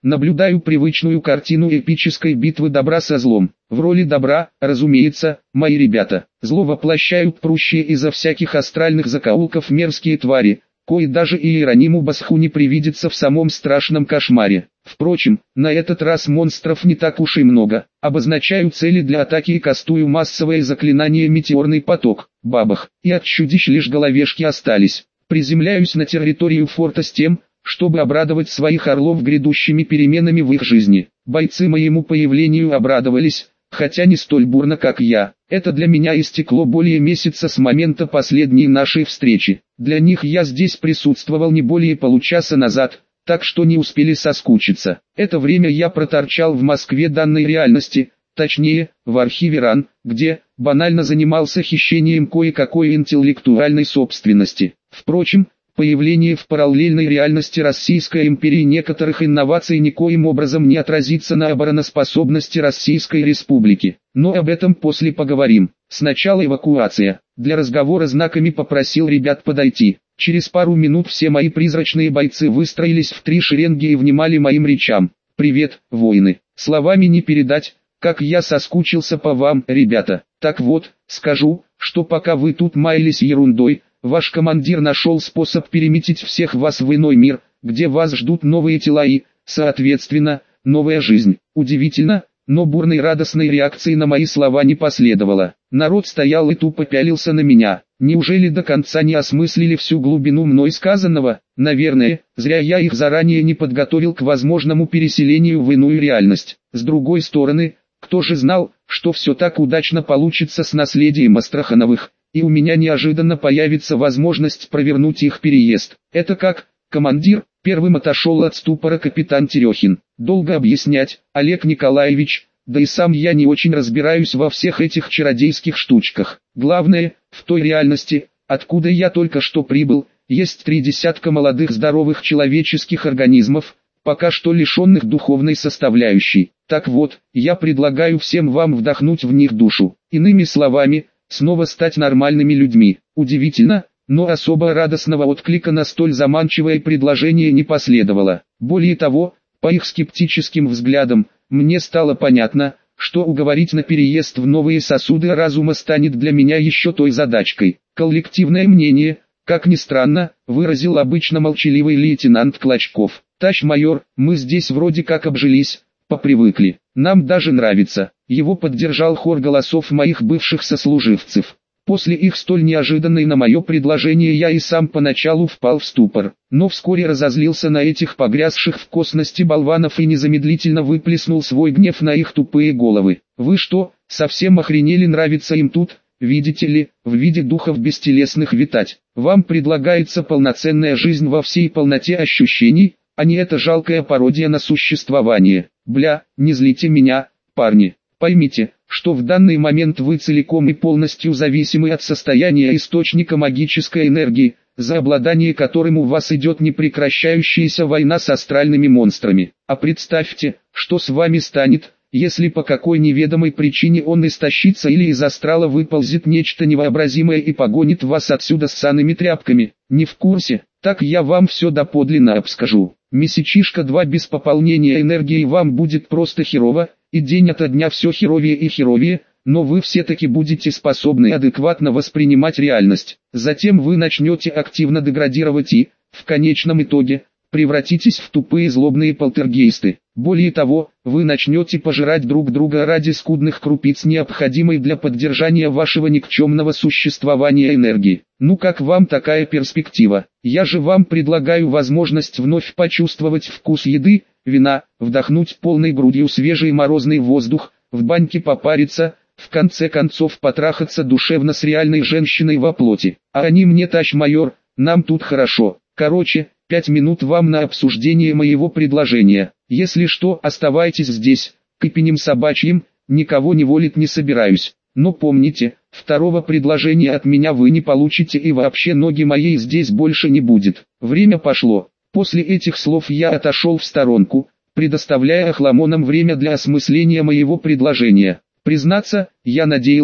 Наблюдаю привычную картину эпической битвы добра со злом. В роли добра, разумеется, мои ребята. Зло воплощают прущие изо всяких астральных закоулков мерзкие твари, кои даже Иерониму Басху не привидится в самом страшном кошмаре. Впрочем, на этот раз монстров не так уж и много. Обозначаю цели для атаки и кастую массовое заклинание «Метеорный поток». Бабах, и от чудищ лишь головешки остались. Приземляюсь на территорию форта с тем, чтобы обрадовать своих орлов грядущими переменами в их жизни. Бойцы моему появлению обрадовались, хотя не столь бурно, как я. Это для меня истекло более месяца с момента последней нашей встречи. Для них я здесь присутствовал не более получаса назад, так что не успели соскучиться. Это время я проторчал в Москве данной реальности, точнее, в архиве РАН, где, банально занимался хищением кое-какой интеллектуальной собственности. Впрочем, появление в параллельной реальности Российской империи некоторых инноваций никоим образом не отразится на обороноспособности Российской Республики. Но об этом после поговорим. Сначала эвакуация. Для разговора знаками попросил ребят подойти. Через пару минут все мои призрачные бойцы выстроились в 3 шеренги и внимали моим речам. «Привет, воины! Словами не передать, как я соскучился по вам, ребята. Так вот, скажу, что пока вы тут маялись ерундой, ваш командир нашел способ переместить всех вас в иной мир, где вас ждут новые тела и, соответственно, новая жизнь». Удивительно, но бурной радостной реакции на мои слова не последовало. Народ стоял и тупо пялился на меня. Неужели до конца не осмыслили всю глубину мной сказанного? Наверное, зря я их заранее не подготовил к возможному переселению в иную реальность. С другой стороны, кто же знал, что все так удачно получится с наследием Астрахановых, и у меня неожиданно появится возможность провернуть их переезд. Это как, командир? Первым отошел от ступора капитан Терехин. Долго объяснять, Олег Николаевич, да и сам я не очень разбираюсь во всех этих чародейских штучках. Главное, в той реальности, откуда я только что прибыл, есть 3 десятка молодых здоровых человеческих организмов, пока что лишенных духовной составляющей. Так вот, я предлагаю всем вам вдохнуть в них душу. Иными словами, снова стать нормальными людьми. Удивительно, но особо радостного отклика на столь заманчивое предложение не последовало. Более того, по их скептическим взглядам, мне стало понятно, что уговорить на переезд в новые сосуды разума станет для меня еще той задачкой. Коллективное мнение, как ни странно, выразил обычно молчаливый лейтенант Клочков. «Товарищ майор, мы здесь вроде как обжились, попривыкли. Нам даже нравится». Его поддержал хор голосов моих бывших сослуживцев. После их столь неожиданной на мое предложение я и сам поначалу впал в ступор, но вскоре разозлился на этих погрязших в косности болванов и незамедлительно выплеснул свой гнев на их тупые головы. «Вы что, совсем охренели, нравится им тут, видите ли, в виде духов бестелесных витать? Вам предлагается полноценная жизнь во всей полноте ощущений, а не эта жалкая пародия на существование. Бля, не злите меня, парни. Поймите, что в данный момент вы целиком и полностью зависимы от состояния источника магической энергии, за обладание которым у вас идет непрекращающаяся война с астральными монстрами. А представьте, что с вами станет, если по какой неведомой причине он истощится или из астрала выползет нечто невообразимое и погонит вас отсюда с ссаными тряпками. Не в курсе? Так я вам все доподлинно обскажу. Месячишка 2 без пополнения энергии вам будет просто херово, и день ото дня все херовее и херовее, но вы все-таки будете способны адекватно воспринимать реальность. Затем вы начнете активно деградировать и, в конечном итоге, превратитесь в тупые злобные полтергейсты. Более того, вы начнете пожирать друг друга ради скудных крупиц необходимой для поддержания вашего никчемного существования энергии. Ну как вам такая перспектива? Я же вам предлагаю возможность вновь почувствовать вкус еды, вина, вдохнуть полной грудью свежий морозный воздух, в баньке попариться, в конце концов потрахаться душевно с реальной женщиной во плоти. А они мне, товарищ майор, нам тут хорошо. Короче, 5 минут вам на обсуждение моего предложения. Если что, оставайтесь здесь, к ипеням собачьим, никого не волить не собираюсь. Но помните, второго предложения от меня вы не получите и вообще ноги моей здесь больше не будет. Время пошло. После этих слов я отошел в сторонку, предоставляя охламонам время для осмысления моего предложения. Признаться, я надеялся,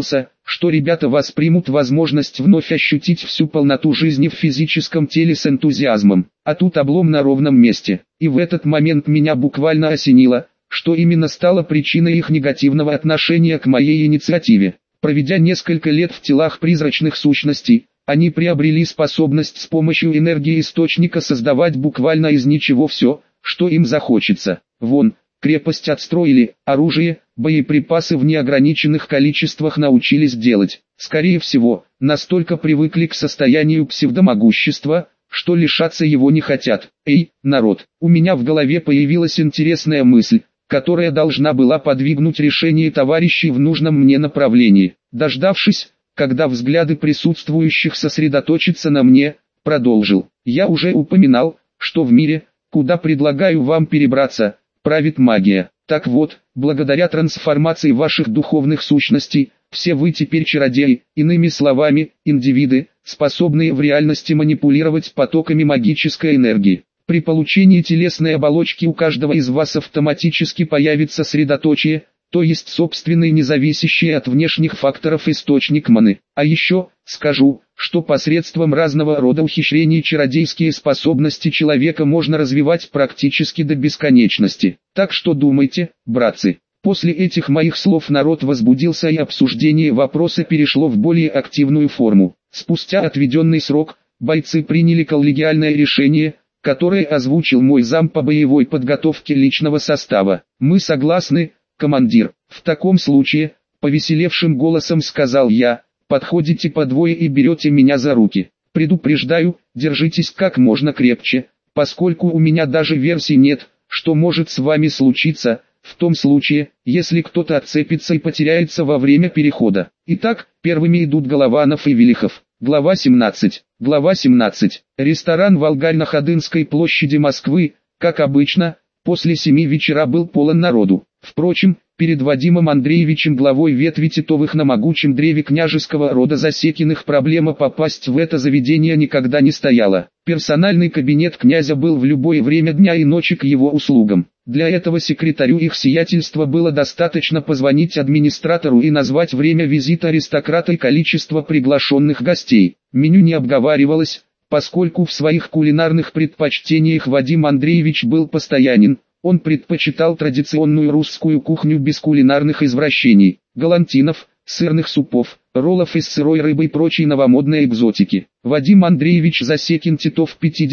что ребята воспримут возможность вновь ощутить всю полноту жизни в физическом теле с энтузиазмом. А тут облом на ровном месте. И в этот момент меня буквально осенило, что именно стало причиной их негативного отношения к моей инициативе. Проведя несколько лет в телах призрачных сущностей, они приобрели способность с помощью энергии источника создавать буквально из ничего все, что им захочется. Вон, крепость отстроили, оружие, боеприпасы в неограниченных количествах научились делать. Скорее всего, настолько привыкли к состоянию псевдомогущества, что лишаться его не хотят. Эй, народ, у меня в голове появилась интересная мысль, которая должна была подвигнуть решение товарищей в нужном мне направлении. Дождавшись, когда взгляды присутствующих сосредоточатся на мне, продолжил. Я уже упоминал, что в мире, куда предлагаю вам перебраться, правит магия. Так вот, благодаря трансформации ваших духовных сущностей, все вы теперь чародеи, иными словами, индивиды, способные в реальности манипулировать потоками магической энергии. При получении телесной оболочки у каждого из вас автоматически появится средоточие, то есть собственный независящий от внешних факторов источник маны. А еще, скажу, что посредством разного рода ухищрений чародейские способности человека можно развивать практически до бесконечности. Так что думайте, братцы. После этих моих слов народ возбудился и обсуждение вопроса перешло в более активную форму. Спустя отведенный срок, бойцы приняли коллегиальное решение, которое озвучил мой зам по боевой подготовке личного состава. Мы согласны, командир. В таком случае, повеселевшим голосом сказал я, подходите по двое и берете меня за руки. Предупреждаю, держитесь как можно крепче, поскольку у меня даже версий нет, что может с вами случиться, в том случае, если кто-то отцепится и потеряется во время перехода. Итак, первыми идут Голованов и Велихов. Глава 17. Глава 17. Ресторан «Волгарь» на Ходынской площади Москвы, как обычно, после 7 вечера был полон народу. Впрочем, перед Вадимом Андреевичем, главой ветви Титовых на могучем древе княжеского рода Засекиных, проблема попасть в это заведение никогда не стояла. Персональный кабинет князя был в любое время дня и ночи к его услугам. Для этого секретарю их сиятельства было достаточно позвонить администратору и назвать время визита аристократа и количество приглашенных гостей. Меню не обговаривалось, поскольку в своих кулинарных предпочтениях Вадим Андреевич был постоянен. Он предпочитал традиционную русскую кухню без кулинарных извращений, галантинов, сырных супов, роллов из сырой рыбы и прочей новомодной экзотики. Вадим Андреевич Засекин Титов,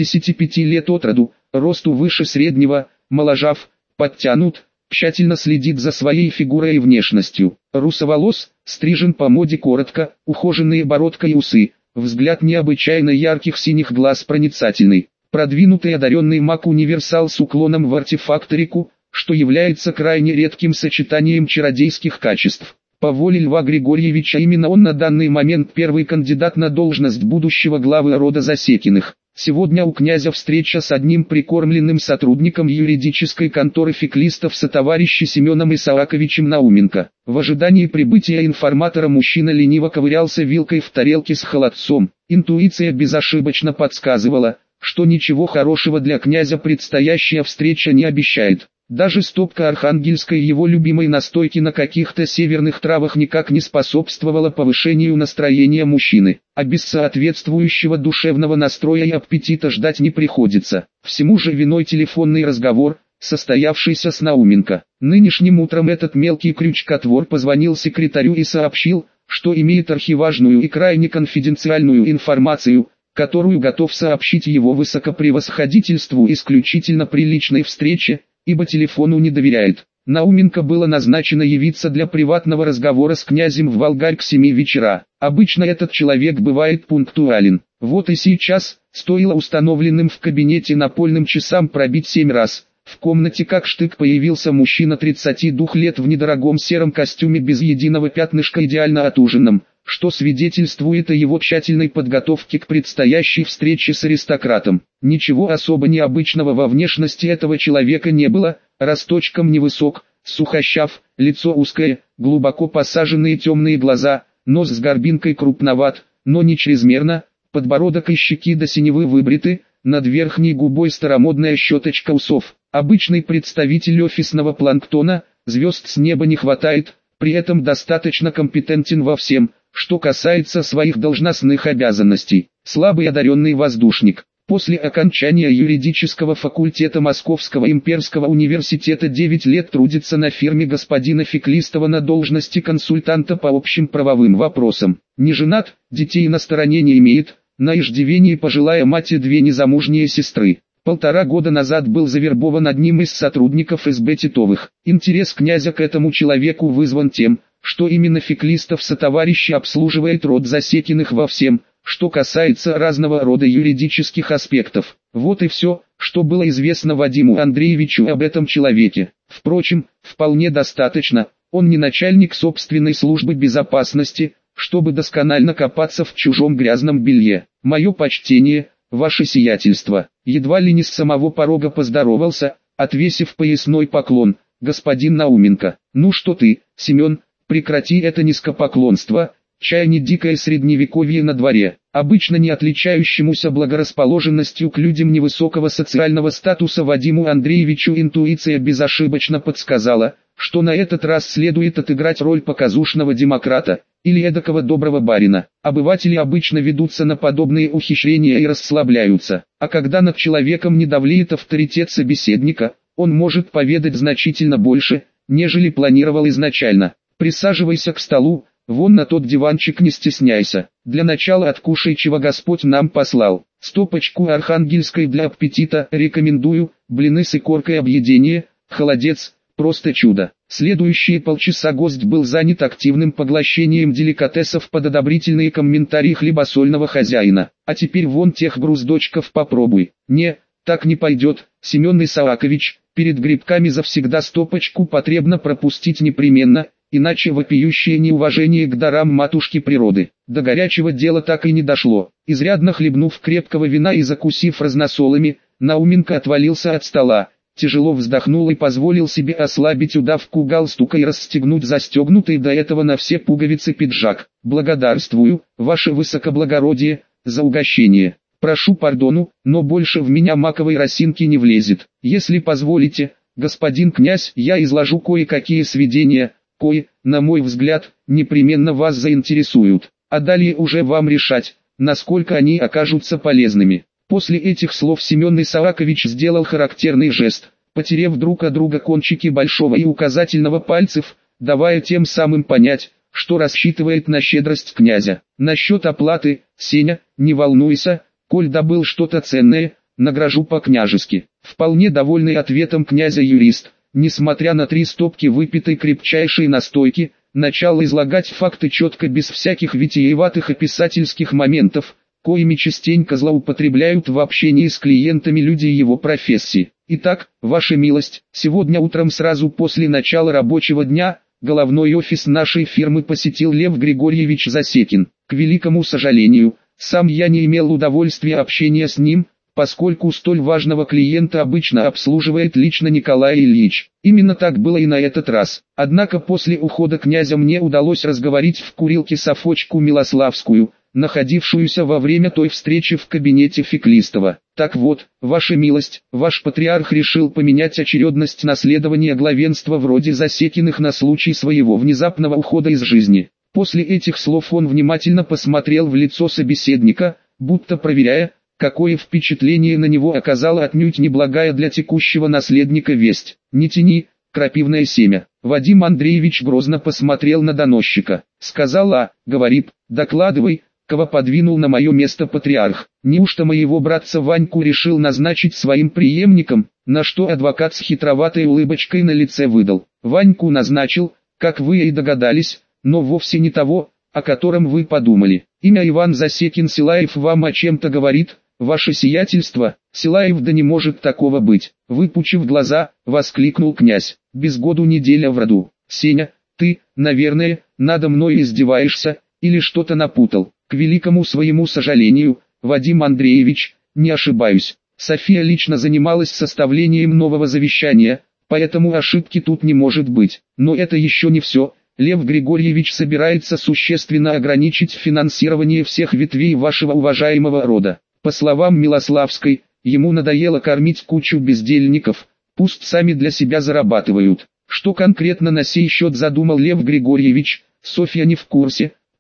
55 лет от роду, росту выше среднего, моложав, подтянут, тщательно следит за своей фигурой и внешностью. Русоволос, стрижен по моде коротко, ухоженные бородка и усы, взгляд необычайно ярких синих глаз проницательный. Продвинутый одаренный маг-универсал с уклоном в артефакторику, что является крайне редким сочетанием чародейских качеств. По воле Льва Григорьевича именно он на данный момент первый кандидат на должность будущего главы рода Засекиных. Сегодня у князя встреча с одним прикормленным сотрудником юридической конторы феклистов сотоварища Семеном Исааковичем Науменко. В ожидании прибытия информатора мужчина лениво ковырялся вилкой в тарелке с холодцом. Интуиция безошибочно подсказывала, что ничего хорошего для князя предстоящая встреча не обещает. Даже стопка архангельской его любимой настойки на каких-то северных травах никак не способствовала повышению настроения мужчины, а без соответствующего душевного настроя и аппетита ждать не приходится. Всему же виной телефонный разговор, состоявшийся с Науменко. Нынешним утром этот мелкий крючкотвор позвонил секретарю и сообщил, что имеет архиважную и крайне конфиденциальную информацию, которую готов сообщить его высокопревосходительству исключительно при личной встрече, ибо телефону не доверяет. Науменко было назначено явиться для приватного разговора с князем в Волгарь к 7 вечера. Обычно этот человек бывает пунктуален. Вот и сейчас, стоило установленным в кабинете напольным часам пробить 7 раз, в комнате как штык появился мужчина 32 лет в недорогом сером костюме без единого пятнышка, идеально отуженном, что свидетельствует о его тщательной подготовке к предстоящей встрече с аристократом. Ничего особо необычного во внешности этого человека не было, росточком невысок, сухощав, лицо узкое, глубоко посаженные темные глаза, нос с горбинкой крупноват, но не чрезмерно, подбородок и щеки до синевы выбриты, над верхней губой старомодная щеточка усов. Обычный представитель офисного планктона, звезд с неба не хватает, при этом достаточно компетентен во всем, что касается своих должностных обязанностей. Слабый одаренный воздушник. После окончания юридического факультета Московского имперского университета 9 лет трудится на фирме господина Феклистова на должности консультанта по общим правовым вопросам. Не женат, детей на стороне не имеет, на иждивении пожилая мать и 2 незамужние сестры. 1,5 года назад был завербован одним из сотрудников СБ Титовых. Интерес князя к этому человеку вызван тем, что именно Феклистов сотоварищи обслуживает род Засекиных во всем, что касается разного рода юридических аспектов. Вот и все, что было известно Вадиму Андреевичу об этом человеке. Впрочем, вполне достаточно, он не начальник собственной службы безопасности, чтобы досконально копаться в чужом грязном белье. Мое почтение, ваше сиятельство. Едва ли не с самого порога поздоровался, отвесив поясной поклон, господин Науменко. Ну что ты, Семен, прекрати это низкопоклонство. Чай не дикое средневековье на дворе, обычно не отличающемуся благорасположенностью к людям невысокого социального статуса Вадиму Андреевичу интуиция безошибочно подсказала, что на этот раз следует отыграть роль показушного демократа, или эдакого доброго барина. Обыватели обычно ведутся на подобные ухищрения и расслабляются, а когда над человеком не давлеет авторитет собеседника, он может поведать значительно больше, нежели планировал изначально. Присаживайся к столу. Вон на тот диванчик, не стесняйся. Для начала откушай, чего Господь нам послал. Стопочку архангельской для аппетита рекомендую, блины с икоркой объедение, холодец, просто чудо. Следующие полчаса гость был занят активным поглощением деликатесов под одобрительные комментарии хлебосольного хозяина. А теперь вон тех груздочков попробуй. Не, так не пойдет, Семен Исаакович, перед грибками завсегда стопочку потребно пропустить непременно, иначе вопиющее неуважение к дарам матушки природы. До горячего дела так и не дошло. Изрядно хлебнув крепкого вина и закусив разносолами, Науменко отвалился от стола, тяжело вздохнул и позволил себе ослабить удавку галстука и расстегнуть застегнутый до этого на все пуговицы пиджак. «Благодарствую, ваше высокоблагородие, за угощение. Прошу пардону, но больше в меня маковой росинки не влезет. Если позволите, господин князь, я изложу кое-какие сведения, на мой взгляд, непременно вас заинтересуют, а далее уже вам решать, насколько они окажутся полезными». После этих слов Семен Исаакович сделал характерный жест, потерев друг о друга кончики большого и указательного пальцев, давая тем самым понять, что рассчитывает на щедрость князя. «Насчет оплаты, Сеня, не волнуйся, коль добыл что-то ценное, награжу по-княжески». Вполне довольный ответом князя юрист, несмотря на 3 стопки выпитой крепчайшей настойки, начал излагать факты четко без всяких витиеватых описательских моментов, коими частенько злоупотребляют в общении с клиентами люди его профессии. «Итак, ваша милость, сегодня утром сразу после начала рабочего дня, головной офис нашей фирмы посетил Лев Григорьевич Засекин. К великому сожалению, сам я не имел удовольствия общения с ним, поскольку столь важного клиента обычно обслуживает лично Николай Ильич. Именно так было и на этот раз. Однако после ухода князя мне удалось разговорить в курилке Софочку Милославскую, находившуюся во время той встречи в кабинете Феклистова. Так вот, ваша милость, ваш патриарх решил поменять очередность наследования главенства в роде Засекиных на случай своего внезапного ухода из жизни. После этих слов он внимательно посмотрел в лицо собеседника, будто проверяя, какое впечатление на него оказала отнюдь неблагая для текущего наследника весть. «Не тяни, крапивное семя». Вадим Андреевич грозно посмотрел на доносчика. Сказал: говорит, докладывай, кого подвинул на мое место патриарх. Неужто моего братца Ваньку решил назначить своим преемником, на что адвокат с хитроватой улыбочкой на лице выдал. Ваньку назначил, как вы и догадались, но вовсе не того, о котором вы подумали. Имя Иван Засекин Силаев вам о чем-то говорит, ваше сиятельство? Силаев, да не может такого быть. Выпучив глаза, воскликнул князь. Без году неделя в роду. Сеня, ты, наверное, надо мной издеваешься, или что-то напутал. К великому своему сожалению, Вадим Андреевич, не ошибаюсь. София лично занималась составлением нового завещания, поэтому ошибки тут не может быть. Но это еще не все. Лев Григорьевич собирается существенно ограничить финансирование всех ветвей вашего уважаемого рода. По словам Милославской, ему надоело кормить кучу бездельников, пусть сами для себя зарабатывают. Что конкретно на сей счет задумал Лев Григорьевич, Софья не в курсе,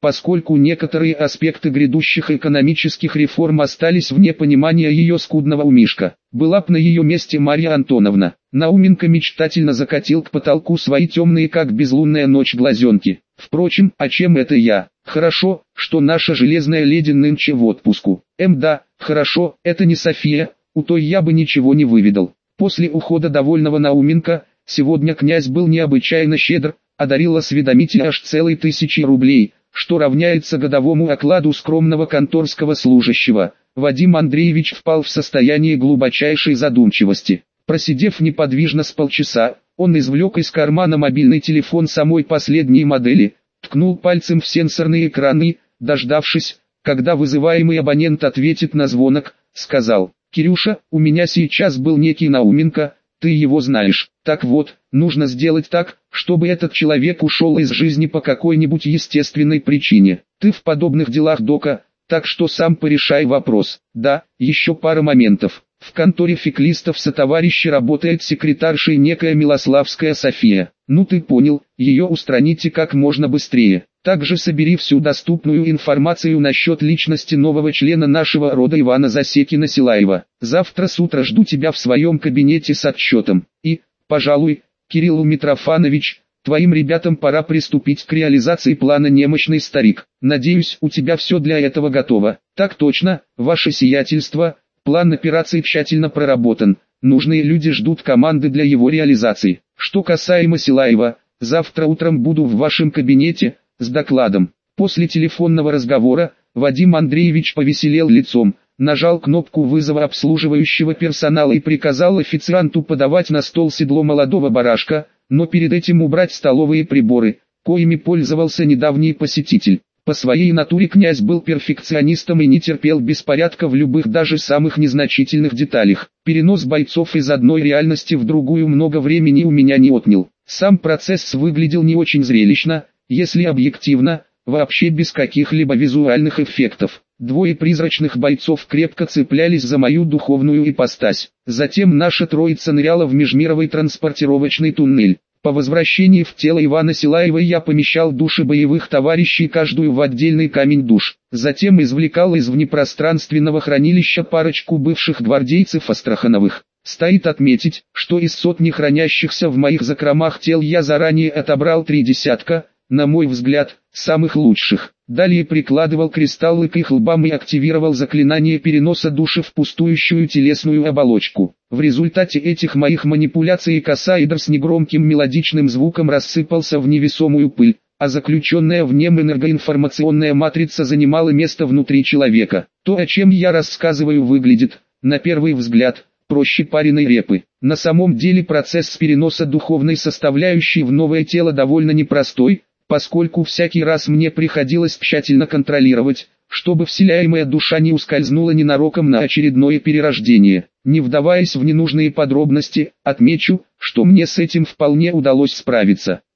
поскольку некоторые аспекты грядущих экономических реформ остались вне понимания ее скудного умишка. Была б на ее месте Марья Антоновна. Науменко мечтательно закатил к потолку свои темные, как безлунная ночь, глазенки. Впрочем, а чем это я? Хорошо, что наша железная леди нынче в отпуску. Да, хорошо, это не София, у той я бы ничего не выведал. После ухода довольного Науменко, сегодня князь был необычайно щедр, одарил осведомителя аж целой 1000 рублей, что равняется годовому окладу скромного конторского служащего. Вадим Андреевич впал в состояние глубочайшей задумчивости. Просидев неподвижно с полчаса, он извлек из кармана мобильный телефон самой последней модели, ткнул пальцем в сенсорные экраны, дождавшись, когда вызываемый абонент ответит на звонок, сказал: «Кирюша, у меня сейчас был некий Науменко, ты его знаешь. Так вот, нужно сделать так, чтобы этот человек ушел из жизни по какой-нибудь естественной причине. Ты в подобных делах дока, так что сам порешай вопрос. Да, еще пара моментов. В конторе феклистов сотоварища работает секретаршей некая Милославская София. Ну ты понял, ее устраните как можно быстрее. Также собери всю доступную информацию насчет личности нового члена нашего рода Ивана Засекина-Силаева. Завтра с утра жду тебя в своем кабинете с отчетом. И, пожалуй, Кирилл Митрофанович, твоим ребятам пора приступить к реализации плана «Немощный старик». Надеюсь, у тебя все для этого готово. Так точно, ваше сиятельство, план операции тщательно проработан. Нужные люди ждут команды для его реализации. Что касаемо Силаева, завтра утром буду в вашем кабинете с докладом. После телефонного разговора Вадим Андреевич повеселел лицом, нажал кнопку вызова обслуживающего персонала и приказал официанту подавать на стол седло молодого барашка, но перед этим убрать столовые приборы, коими пользовался недавний посетитель. По своей натуре князь был перфекционистом и не терпел беспорядка в любых, даже самых незначительных деталях. Перенос бойцов из одной реальности в другую много времени у меня не отнял. Сам процесс выглядел не очень зрелищно, если объективно, вообще без каких-либо визуальных эффектов. Двое призрачных бойцов крепко цеплялись за мою духовную ипостась. Затем наша троица ныряла в межмировый транспортировочный туннель. По возвращении в тело Ивана Силаева я помещал души боевых товарищей каждую в отдельный камень душ. Затем извлекал из внепространственного хранилища парочку бывших гвардейцев Астрахановых. Стоит отметить, что из сотни хранящихся в моих закромах тел я заранее отобрал 3 десятка, на мой взгляд, самых лучших. Далее прикладывал кристаллы к их лбам и активировал заклинание переноса души в пустующую телесную оболочку. В результате этих моих манипуляций косаэдр с негромким мелодичным звуком рассыпался в невесомую пыль, а заключенная в нем энергоинформационная матрица занимала место внутри человека. То, о чем я рассказываю, выглядит, на первый взгляд, проще пареной репы. На самом деле процесс переноса духовной составляющей в новое тело довольно непростой, поскольку всякий раз мне приходилось тщательно контролировать, чтобы вселяемая душа не ускользнула ненароком на очередное перерождение. Не вдаваясь в ненужные подробности, отмечу, что мне с этим вполне удалось справиться.